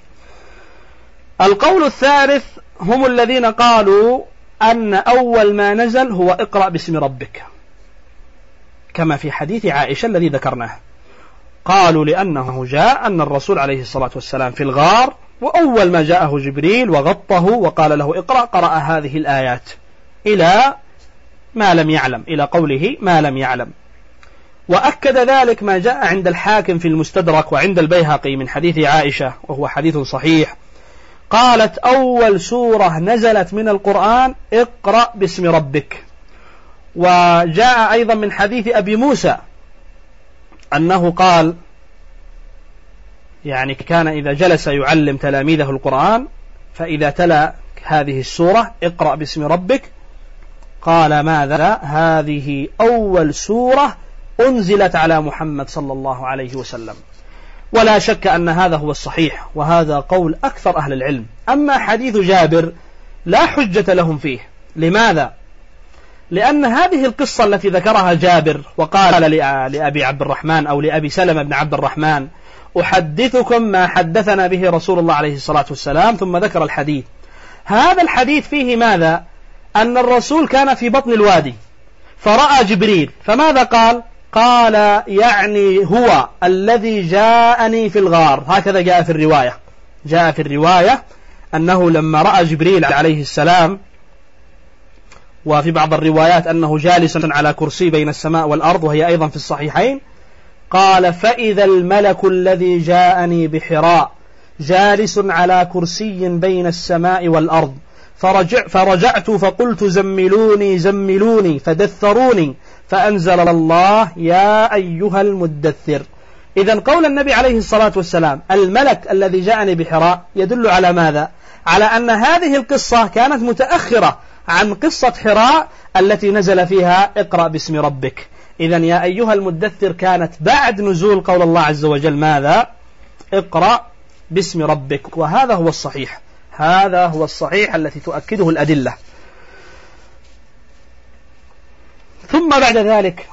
القول الثالث هم الذين قالوا أن أول ما نزل هو اقرأ باسم ربك كما في حديث عائشة الذي ذكرناه، قالوا لأنه جاء أن الرسول عليه الصلاة والسلام في الغار، وأول ما جاءه جبريل وغطه وقال له اقرأ، قرأ هذه الآيات إلى ما لم يعلم، إلى قوله ما لم يعلم. وأكد ذلك ما جاء عند الحاكم في المستدرك وعند البيهقي من حديث عائشة، وهو حديث صحيح، قالت أول سورة نزلت من القرآن اقرأ باسم ربك. وجاء أيضا من حديث أبي موسى أنه قال يعني كان إذا جلس يعلم تلاميذه القرآن فإذا تلا هذه السورة اقرأ باسم ربك قال ماذا؟ هذه أول سورة أنزلت على محمد صلى الله عليه وسلم. ولا شك أن هذا هو الصحيح، وهذا قول أكثر أهل العلم. أما حديث جابر لا حجة لهم فيه. لماذا؟ لأن هذه القصة التي ذكرها جابر وقال لأبي عبد الرحمن أو لأبي سلمة بن عبد الرحمن أحدثكم ما حدثنا به رسول الله عليه الصلاة والسلام، ثم ذكر الحديث. هذا الحديث فيه ماذا؟ أن الرسول كان في بطن الوادي فرأى جبريل، فماذا قال؟ قال يعني هو الذي جاءني في الغار. هكذا جاء في الرواية، جاء في الرواية أنه لما رأى جبريل عليه السلام، وفي بعض الروايات أنه جالس على كرسي بين السماء والأرض، وهي أيضا في الصحيحين، قال فإذا الملك الذي جاءني بحراء جالس على كرسي بين السماء والأرض، فرجعت فقلت زملوني زملوني فدثروني، فأنزل الله يا أيها المدثر. إذن قول النبي عليه الصلاة والسلام الملك الذي جاءني بحراء يدل على ماذا؟ على أن هذه القصة كانت متأخرة عن قصة حراء التي نزل فيها اقرأ باسم ربك. إذن يا أيها المدثر كانت بعد نزول قول الله عز وجل ماذا؟ اقرأ باسم ربك. وهذا هو الصحيح، هذا هو الصحيح التي تؤكده الأدلة. ثم بعد ذلك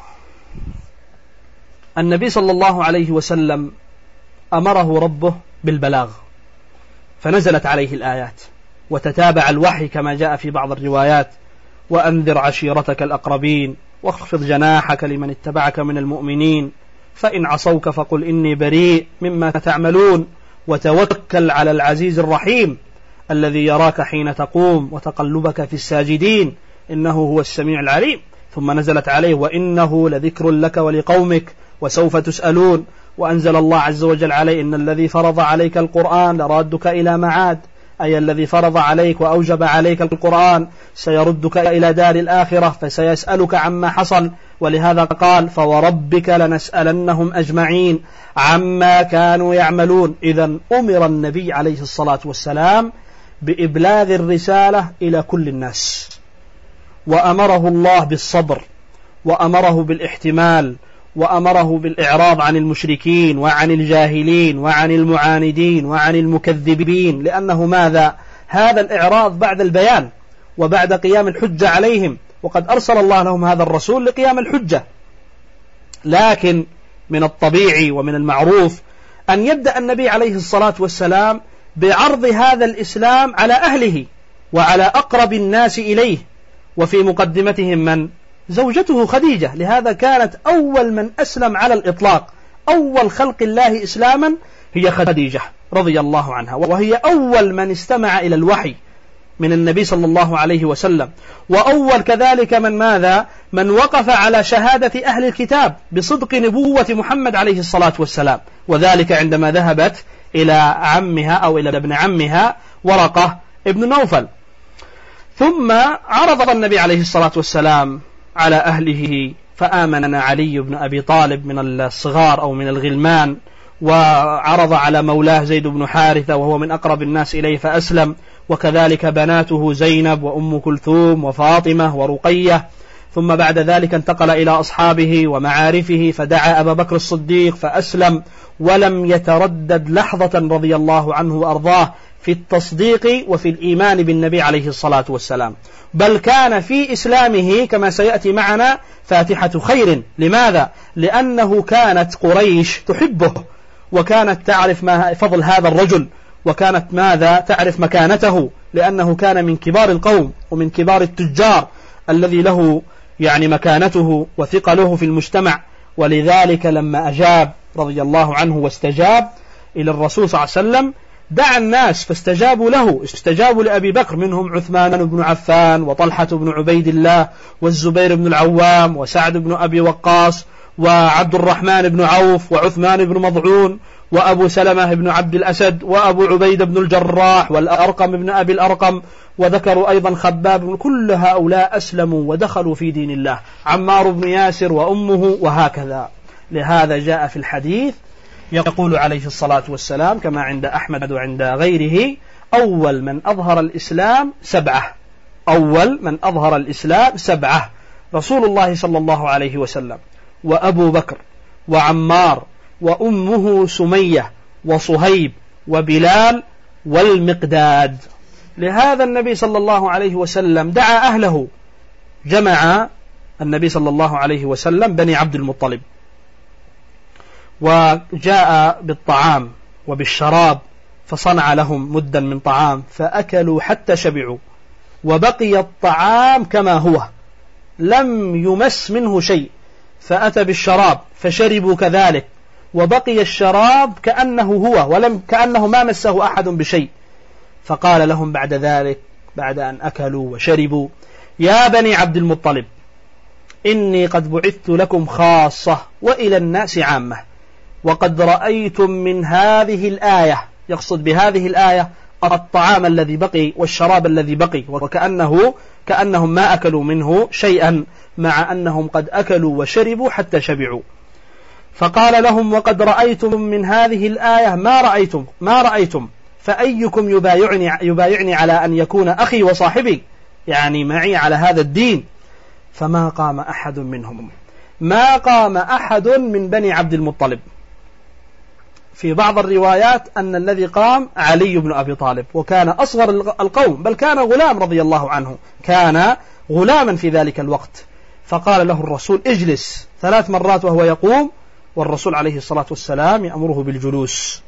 النبي صلى الله عليه وسلم أمره ربه بالبلاغ، فنزلت عليه الآيات وتتابع الوحي كما جاء في بعض الروايات: وأنذر عشيرتك الأقربين واخفض جناحك لمن اتبعك من المؤمنين فإن عصوك فقل إني بريء مما تعملون وتوكل على العزيز الرحيم الذي يراك حين تقوم وتقلبك في الساجدين إنه هو السميع العليم. ثم نزلت عليه: وإنه لذكر لك ولقومك وسوف تسألون. وأنزل الله عز وجل عليه: إن الذي فرض عليك القرآن لرادك إلى معاد، أي الذي فرض عليك وأوجب عليك القرآن سيردك إلى دار الآخرة فسيسألك عما حصل. ولهذا قال: فوربك لنسألنهم أجمعين عما كانوا يعملون. إذن أمر النبي عليه الصلاة والسلام بإبلاغ الرسالة إلى كل الناس، وأمره الله بالصبر، وأمره بالاحتمال، وأمره بالإعراض عن المشركين وعن الجاهلين وعن المعاندين وعن المكذبين، لأنه ماذا؟ هذا الإعراض بعد البيان وبعد قيام الحجة عليهم، وقد أرسل الله لهم هذا الرسول لقيام الحجة. لكن من الطبيعي ومن المعروف أن يبدأ النبي عليه الصلاة والسلام بعرض هذا الإسلام على أهله وعلى أقرب الناس إليه، وفي مقدمتهم من؟ زوجته خديجة. لهذا كانت أول من أسلم على الإطلاق، أول خلق الله إسلاما هي خديجة رضي الله عنها، وهي أول من استمع إلى الوحي من النبي صلى الله عليه وسلم، وأول كذلك من ماذا؟ من وقف على شهادة أهل الكتاب بصدق نبوة محمد عليه الصلاة والسلام، وذلك عندما ذهبت إلى عمها أو إلى ابن عمها ورقة ابن نوفل. ثم عرض النبي عليه الصلاة والسلام على أهله، فآمن علي بن أبي طالب من الصغار أو من الغلمان، وعرض على مولاه زيد بن حارثة وهو من أقرب الناس إليه فأسلم، وكذلك بناته زينب وأم كلثوم وفاطمة ورقية. ثم بعد ذلك انتقل إلى أصحابه ومعارفه فدعا أبا بكر الصديق فأسلم، ولم يتردد لحظة رضي الله عنه وأرضاه في التصديق وفي الإيمان بالنبي عليه الصلاة والسلام، بل كان في إسلامه كما سيأتي معنا فاتحة خير. لماذا؟ لأنه كانت قريش تحبه، وكانت تعرف ما فضل هذا الرجل، وكانت ماذا؟ تعرف مكانته، لأنه كان من كبار القوم ومن كبار التجار الذي له يعني مكانته وثقله في المجتمع. ولذلك لما أجاب رضي الله عنه واستجاب إلى الرسول صلى الله عليه وسلم، دعا الناس فاستجابوا له، استجابوا لأبي بكر، منهم عثمان بن عفان وطلحة بن عبيد الله والزبير بن العوام وسعد بن أبي وقاص وعبد الرحمن بن عوف وعثمان بن مضعون وأبو سلمة بن عبد الأسد وأبو عبيد بن الجراح والأرقم بن أبي الأرقم، وذكروا أيضا خباب. كل هؤلاء أسلموا ودخلوا في دين الله، عمار بن ياسر وأمه وهكذا. لهذا جاء في الحديث يقول عليه الصلاة والسلام كما عند أحمد وعند غيره: أول من أظهر الإسلام 7، أول من أظهر الإسلام 7 رسول الله صلى الله عليه وسلم وأبو بكر وعمار وأمه سمية وصهيب وبلال والمقداد. لهذا النبي صلى الله عليه وسلم دعا أهله، جمع النبي صلى الله عليه وسلم بني عبد المطلب، وجاء بالطعام وبالشراب فصنع لهم مدا من طعام فأكلوا حتى شبعوا، وبقي الطعام كما هو لم يمس منه شيء، فأتى بالشراب فشربوا كذلك، وبقي الشراب كأنه هو ولم كأنه ما مسه أحد بشيء. فقال لهم بعد ذلك بعد أن أكلوا وشربوا: يا بني عبد المطلب، إني قد بعثت لكم خاصة وإلى الناس عامة، وقد رأيتم من هذه الآية، يقصد بهذه الآية الطعام الذي بقي والشراب الذي بقي، وكأنهم ما أكلوا منه شيئا، مع أنهم قد أكلوا وشربوا حتى شبعوا. فقال لهم: وقد رأيتم من هذه الآية ما رأيتم، فأيكم يبايعني على أن يكون أخي وصاحبي، يعني معي على هذا الدين. فما قام أحد منهم، ما قام أحد من بني عبد المطلب. في بعض الروايات أن الذي قام علي بن أبي طالب، وكان أصغر القوم، بل كان غلام رضي الله عنه، كان غلاما في ذلك الوقت. فقال له الرسول: اجلس 3 مرات وهو يقوم، والرسول عليه الصلاة والسلام يأمره بالجلوس.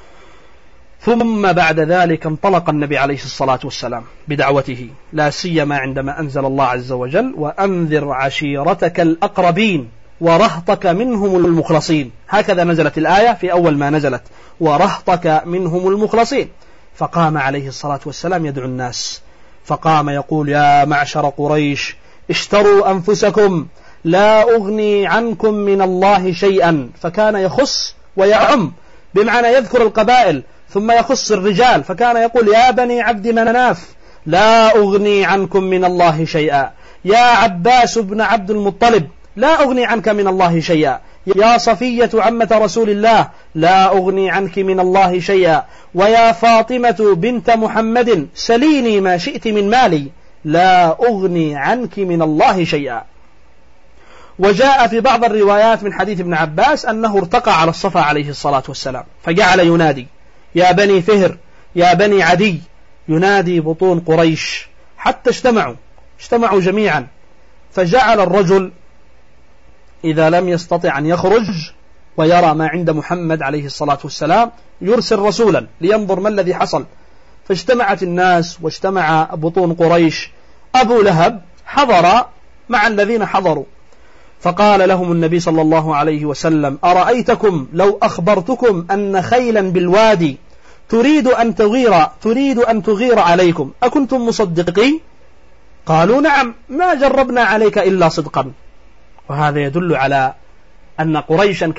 ثم بعد ذلك انطلق النبي عليه الصلاة والسلام بدعوته، لا سيما عندما أنزل الله عز وجل: وأنذر عشيرتك الأقربين ورهطك منهم المخلصين. هكذا نزلت الآية في أول ما نزلت: ورهطك منهم المخلصين. فقام عليه الصلاة والسلام يدعو الناس، فقام يقول: يا معشر قريش، اشتروا أنفسكم، لا أغني عنكم من الله شيئا. فكان يخص ويعم، بمعنى يذكر القبائل ثم يخص الرجال، فكان يقول: يا بني عبد مناف، لا أغني عنكم من الله شيئا. يا عباس بن عبد المطلب، لا أغني عنك من الله شيئا. يا صفية عمة رسول الله، لا أغني عنك من الله شيئا. ويا فاطمة بنت محمد، سليني ما شئت من مالي، لا أغني عنك من الله شيئا. وجاء في بعض الروايات من حديث ابن عباس أنه ارتقى على الصفا عليه الصلاة والسلام، فجعل ينادي: يا بني فهر، يا بني عدي، ينادي بطون قريش حتى اجتمعوا جميعا. فجعل الرجل إذا لم يستطع أن يخرج ويرى ما عند محمد عليه الصلاة والسلام يرسل رسولا لينظر ما الذي حصل. فاجتمعت الناس واجتمع بطون قريش. أبو لهب حضر مع الذين حضروا، فقال لهم النبي صلى الله عليه وسلم: أرأيتكم لو أخبرتكم أن خيلا بالوادي تريد أن تغير عليكم، أكنتم مصدقين؟ قالوا: نعم، ما جربنا عليك إلا صدقا. وهذا يدل على أن قريشا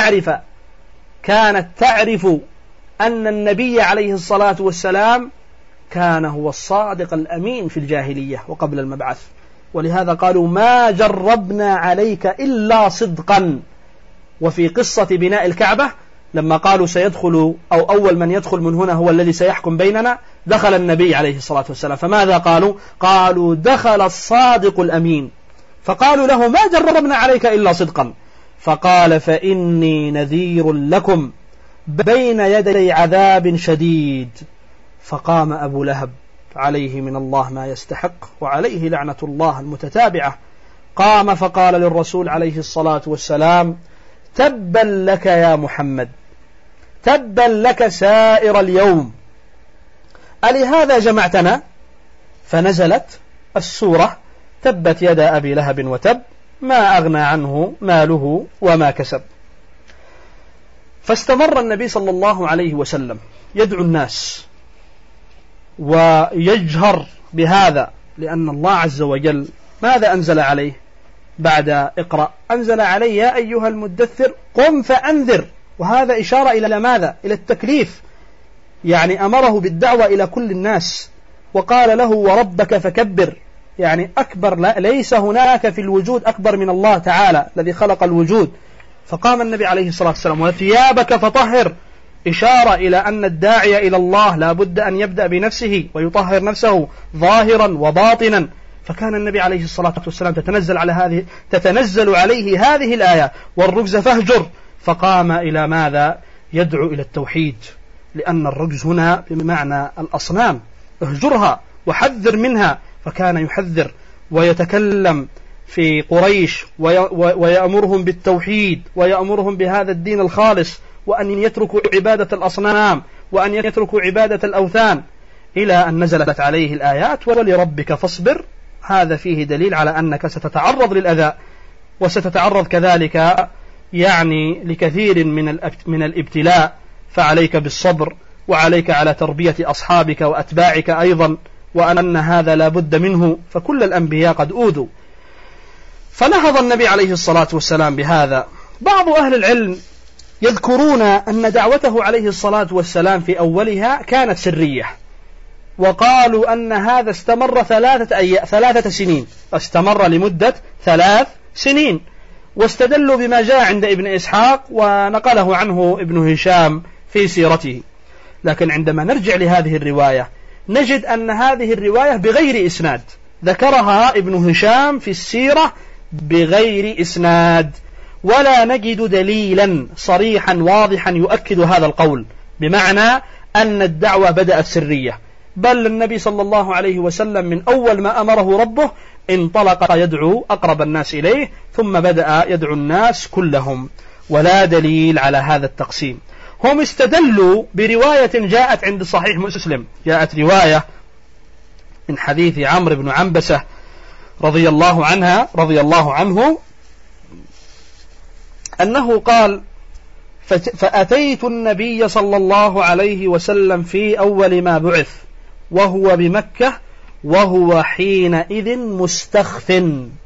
كانت تعرف أن النبي عليه الصلاة والسلام كان هو الصادق الأمين في الجاهلية وقبل المبعث، ولهذا قالوا: ما جربنا عليك إلا صدقا. وفي قصة بناء الكعبة لما قالوا سيدخل أو أول من يدخل من هنا هو الذي سيحكم بيننا، دخل النبي عليه الصلاة والسلام، فماذا قالوا دخل الصادق الأمين. فقالوا له: ما جربنا عليك إلا صدقا. فقال: فإني نذير لكم بين يدي عذاب شديد. فقام أبو لهب عليه من الله ما يستحق، وعليه لعنة الله المتتابعة، قام فقال للرسول عليه الصلاة والسلام: تبا لك يا محمد، تبا لك سائر اليوم، ألهذا جمعتنا؟ فنزلت السورة: تبت يد أبي لهب وتب، ما أغنى عنه ماله وما كسب. فاستمر النبي صلى الله عليه وسلم يدعو الناس ويجهر بهذا، لأن الله عز وجل ماذا أنزل عليه بعد اقرأ؟ أنزل عليه يا أيها المدثر قم فأنذر، وهذا إشارة إلى ماذا؟ إلى التكليف، يعني أمره بالدعوة إلى كل الناس، وقال له وربك فكبر، يعني أكبر ليس هناك في الوجود أكبر من الله تعالى الذي خلق الوجود. فقام النبي عليه الصلاة والسلام وثيابك فطهر، إشارة إلى أن الداعية إلى الله لا بد أن يبدأ بنفسه ويطهر نفسه ظاهرا وباطنا. فكان النبي عليه الصلاة والسلام تتنزل عليه هذه الآية والرجز فاهجر، فقام إلى ماذا؟ يدعو إلى التوحيد، لأن الرجز هنا بمعنى الأصنام، اهجرها وحذر منها. فكان يحذر ويتكلم في قريش ويأمرهم بالتوحيد ويأمرهم بهذا الدين الخالص، وأن يتركوا عبادة الأصنام وأن يتركوا عبادة الأوثان، إلى أن نزلت عليه الآيات ولربك فاصبر. هذا فيه دليل على أنك ستتعرض للأذى، وستتعرض كذلك يعني لكثير من الابتلاء، فعليك بالصبر، وعليك على تربية أصحابك وأتباعك أيضا، وأن هذا لا بد منه، فكل الأنبياء قد أوذوا. فنهض النبي عليه الصلاة والسلام بهذا. بعض أهل العلم يذكرون أن دعوته عليه الصلاة والسلام في أولها كانت سرية، وقالوا أن هذا استمر 3 سنين، استمر لمدة 3 سنين، واستدلوا بما جاء عند ابن إسحاق ونقله عنه ابن هشام في سيرته. لكن عندما نرجع لهذه الرواية نجد أن هذه الرواية بغير إسناد، ذكرها ابن هشام في السيرة بغير إسناد، ولا نجد دليلا صريحا واضحا يؤكد هذا القول، بمعنى أن الدعوة بدأت سرية، بل النبي صلى الله عليه وسلم من أول ما أمره ربه انطلق يدعو أقرب الناس إليه، ثم بدأ يدعو الناس كلهم، ولا دليل على هذا التقسيم. هم استدلوا برواية جاءت عند صحيح مسلم، جاءت رواية من حديث عمرو بن عنبسة رضي الله عنه أنه قال: فأتيت النبي صلى الله عليه وسلم في أول ما بعث وهو بمكة وهو حينئذ مستخف.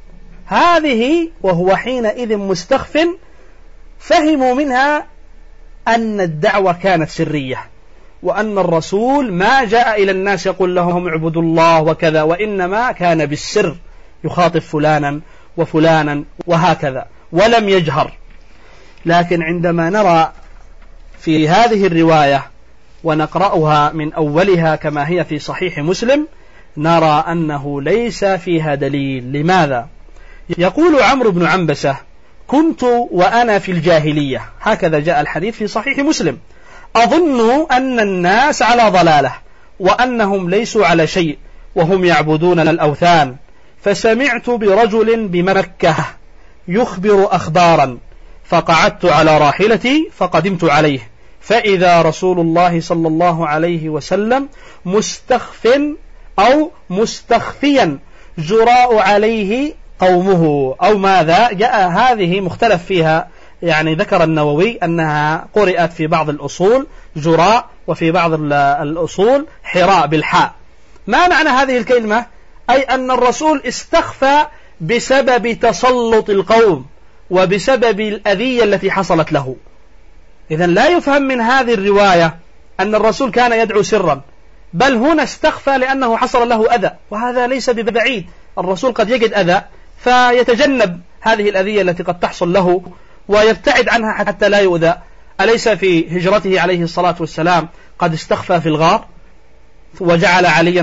هذه وهو حينئذ مستخف فهموا منها أن الدعوة كانت سرية، وأن الرسول ما جاء إلى الناس يقول لهم اعبدوا الله وكذا، وإنما كان بالسر يخاطب فلانا وفلانا وهكذا ولم يجهر. لكن عندما نرى في هذه الرواية ونقرأها من أولها كما هي في صحيح مسلم نرى أنه ليس فيها دليل. لماذا؟ يقول عمرو بن عنبسة: كنت وأنا في الجاهلية، هكذا جاء الحديث في صحيح مسلم، أظن أن الناس على ضلالة وأنهم ليسوا على شيء وهم يعبدون الأوثان، فسمعت برجل بمكة يخبر أخبارا، فقعدت على راحلتي فقدمت عليه، فإذا رسول الله صلى الله عليه وسلم مستخف أو مستخفيا جراء عليه قومه أو ماذا. جاء هذه مختلف فيها، يعني ذكر النووي أنها قرأت في بعض الأصول جراء وفي بعض الأصول حراء بالحاء. ما معنى هذه الكلمة؟ أي أن الرسول استخفى بسبب تسلط القوم وبسبب الأذية التي حصلت له. إذن لا يفهم من هذه الرواية أن الرسول كان يدعو سرا، بل هنا استخفى لأنه حصل له أذى، وهذا ليس ببعيد. الرسول قد يجد أذى فيتجنب هذه الأذية التي قد تحصل له ويبتعد عنها حتى لا يؤذى. أليس في هجرته عليه الصلاة والسلام قد استخفى في الغار وجعل علي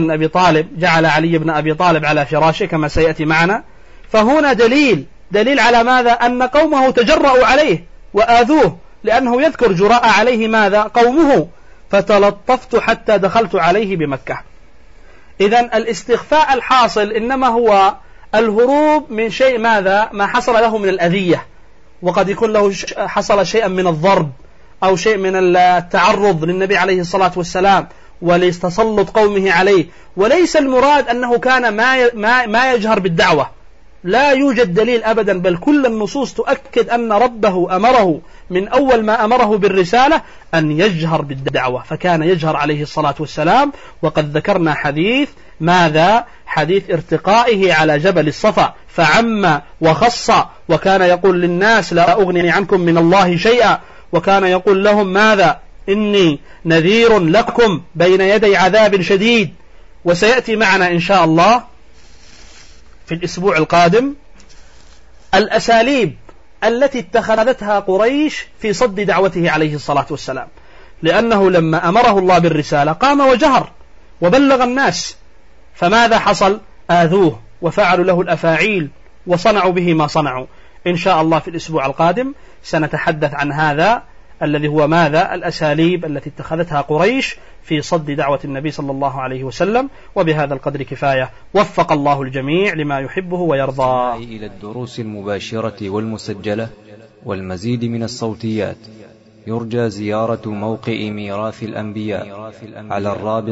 بن أبي طالب على فراشه كما سيأتي معنا؟ فهنا دليل على ماذا؟ أن قومه تجرأوا عليه وآذوه، لأنه يذكر جراء عليه ماذا؟ قومه، فتلطفت حتى دخلت عليه بمكة. إذن الاستخفاء الحاصل إنما هو الهروب من شيء ماذا؟ ما حصل له من الأذية، وقد يكون له حصل شيئا من الضرب أو شيء من التعرض للنبي عليه الصلاة والسلام ولتسلط قومه عليه، وليس المراد أنه كان ما يجهر بالدعوة، لا يوجد دليل أبدا، بل كل النصوص تؤكد أن ربه أمره من أول ما أمره بالرسالة أن يجهر بالدعوة، فكان يجهر عليه الصلاة والسلام. وقد ذكرنا حديث ماذا؟ حديث ارتقائه على جبل الصفا فعم وخص، وكان يقول للناس لا أغني عنكم من الله شيئا، وكان يقول لهم ماذا؟ إني نذير لكم بين يدي عذاب شديد. وسيأتي معنا إن شاء الله في الأسبوع القادم الأساليب التي اتخذتها قريش في صد دعوته عليه الصلاة والسلام، لأنه لما أمره الله بالرسالة قام وجهر وبلغ الناس، فماذا حصل؟ آذوه وفعلوا له الأفاعيل وصنعوا به ما صنعوا. إن شاء الله في الأسبوع القادم سنتحدث عن هذا الذي هو ماذا؟ الأساليب التي اتخذتها قريش في صد دعوة النبي صلى الله عليه وسلم. وبهذا القدر كفاية، وفق الله الجميع لما يحبه ويرضى. إلى الدروس المباشرة والمسجلة والمزيد من الصوتيات يرجى زيارة موقع ميراث الأنبياء على الرابط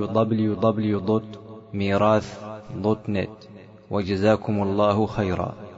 www.mirath.net. وجزاكم الله خيرا.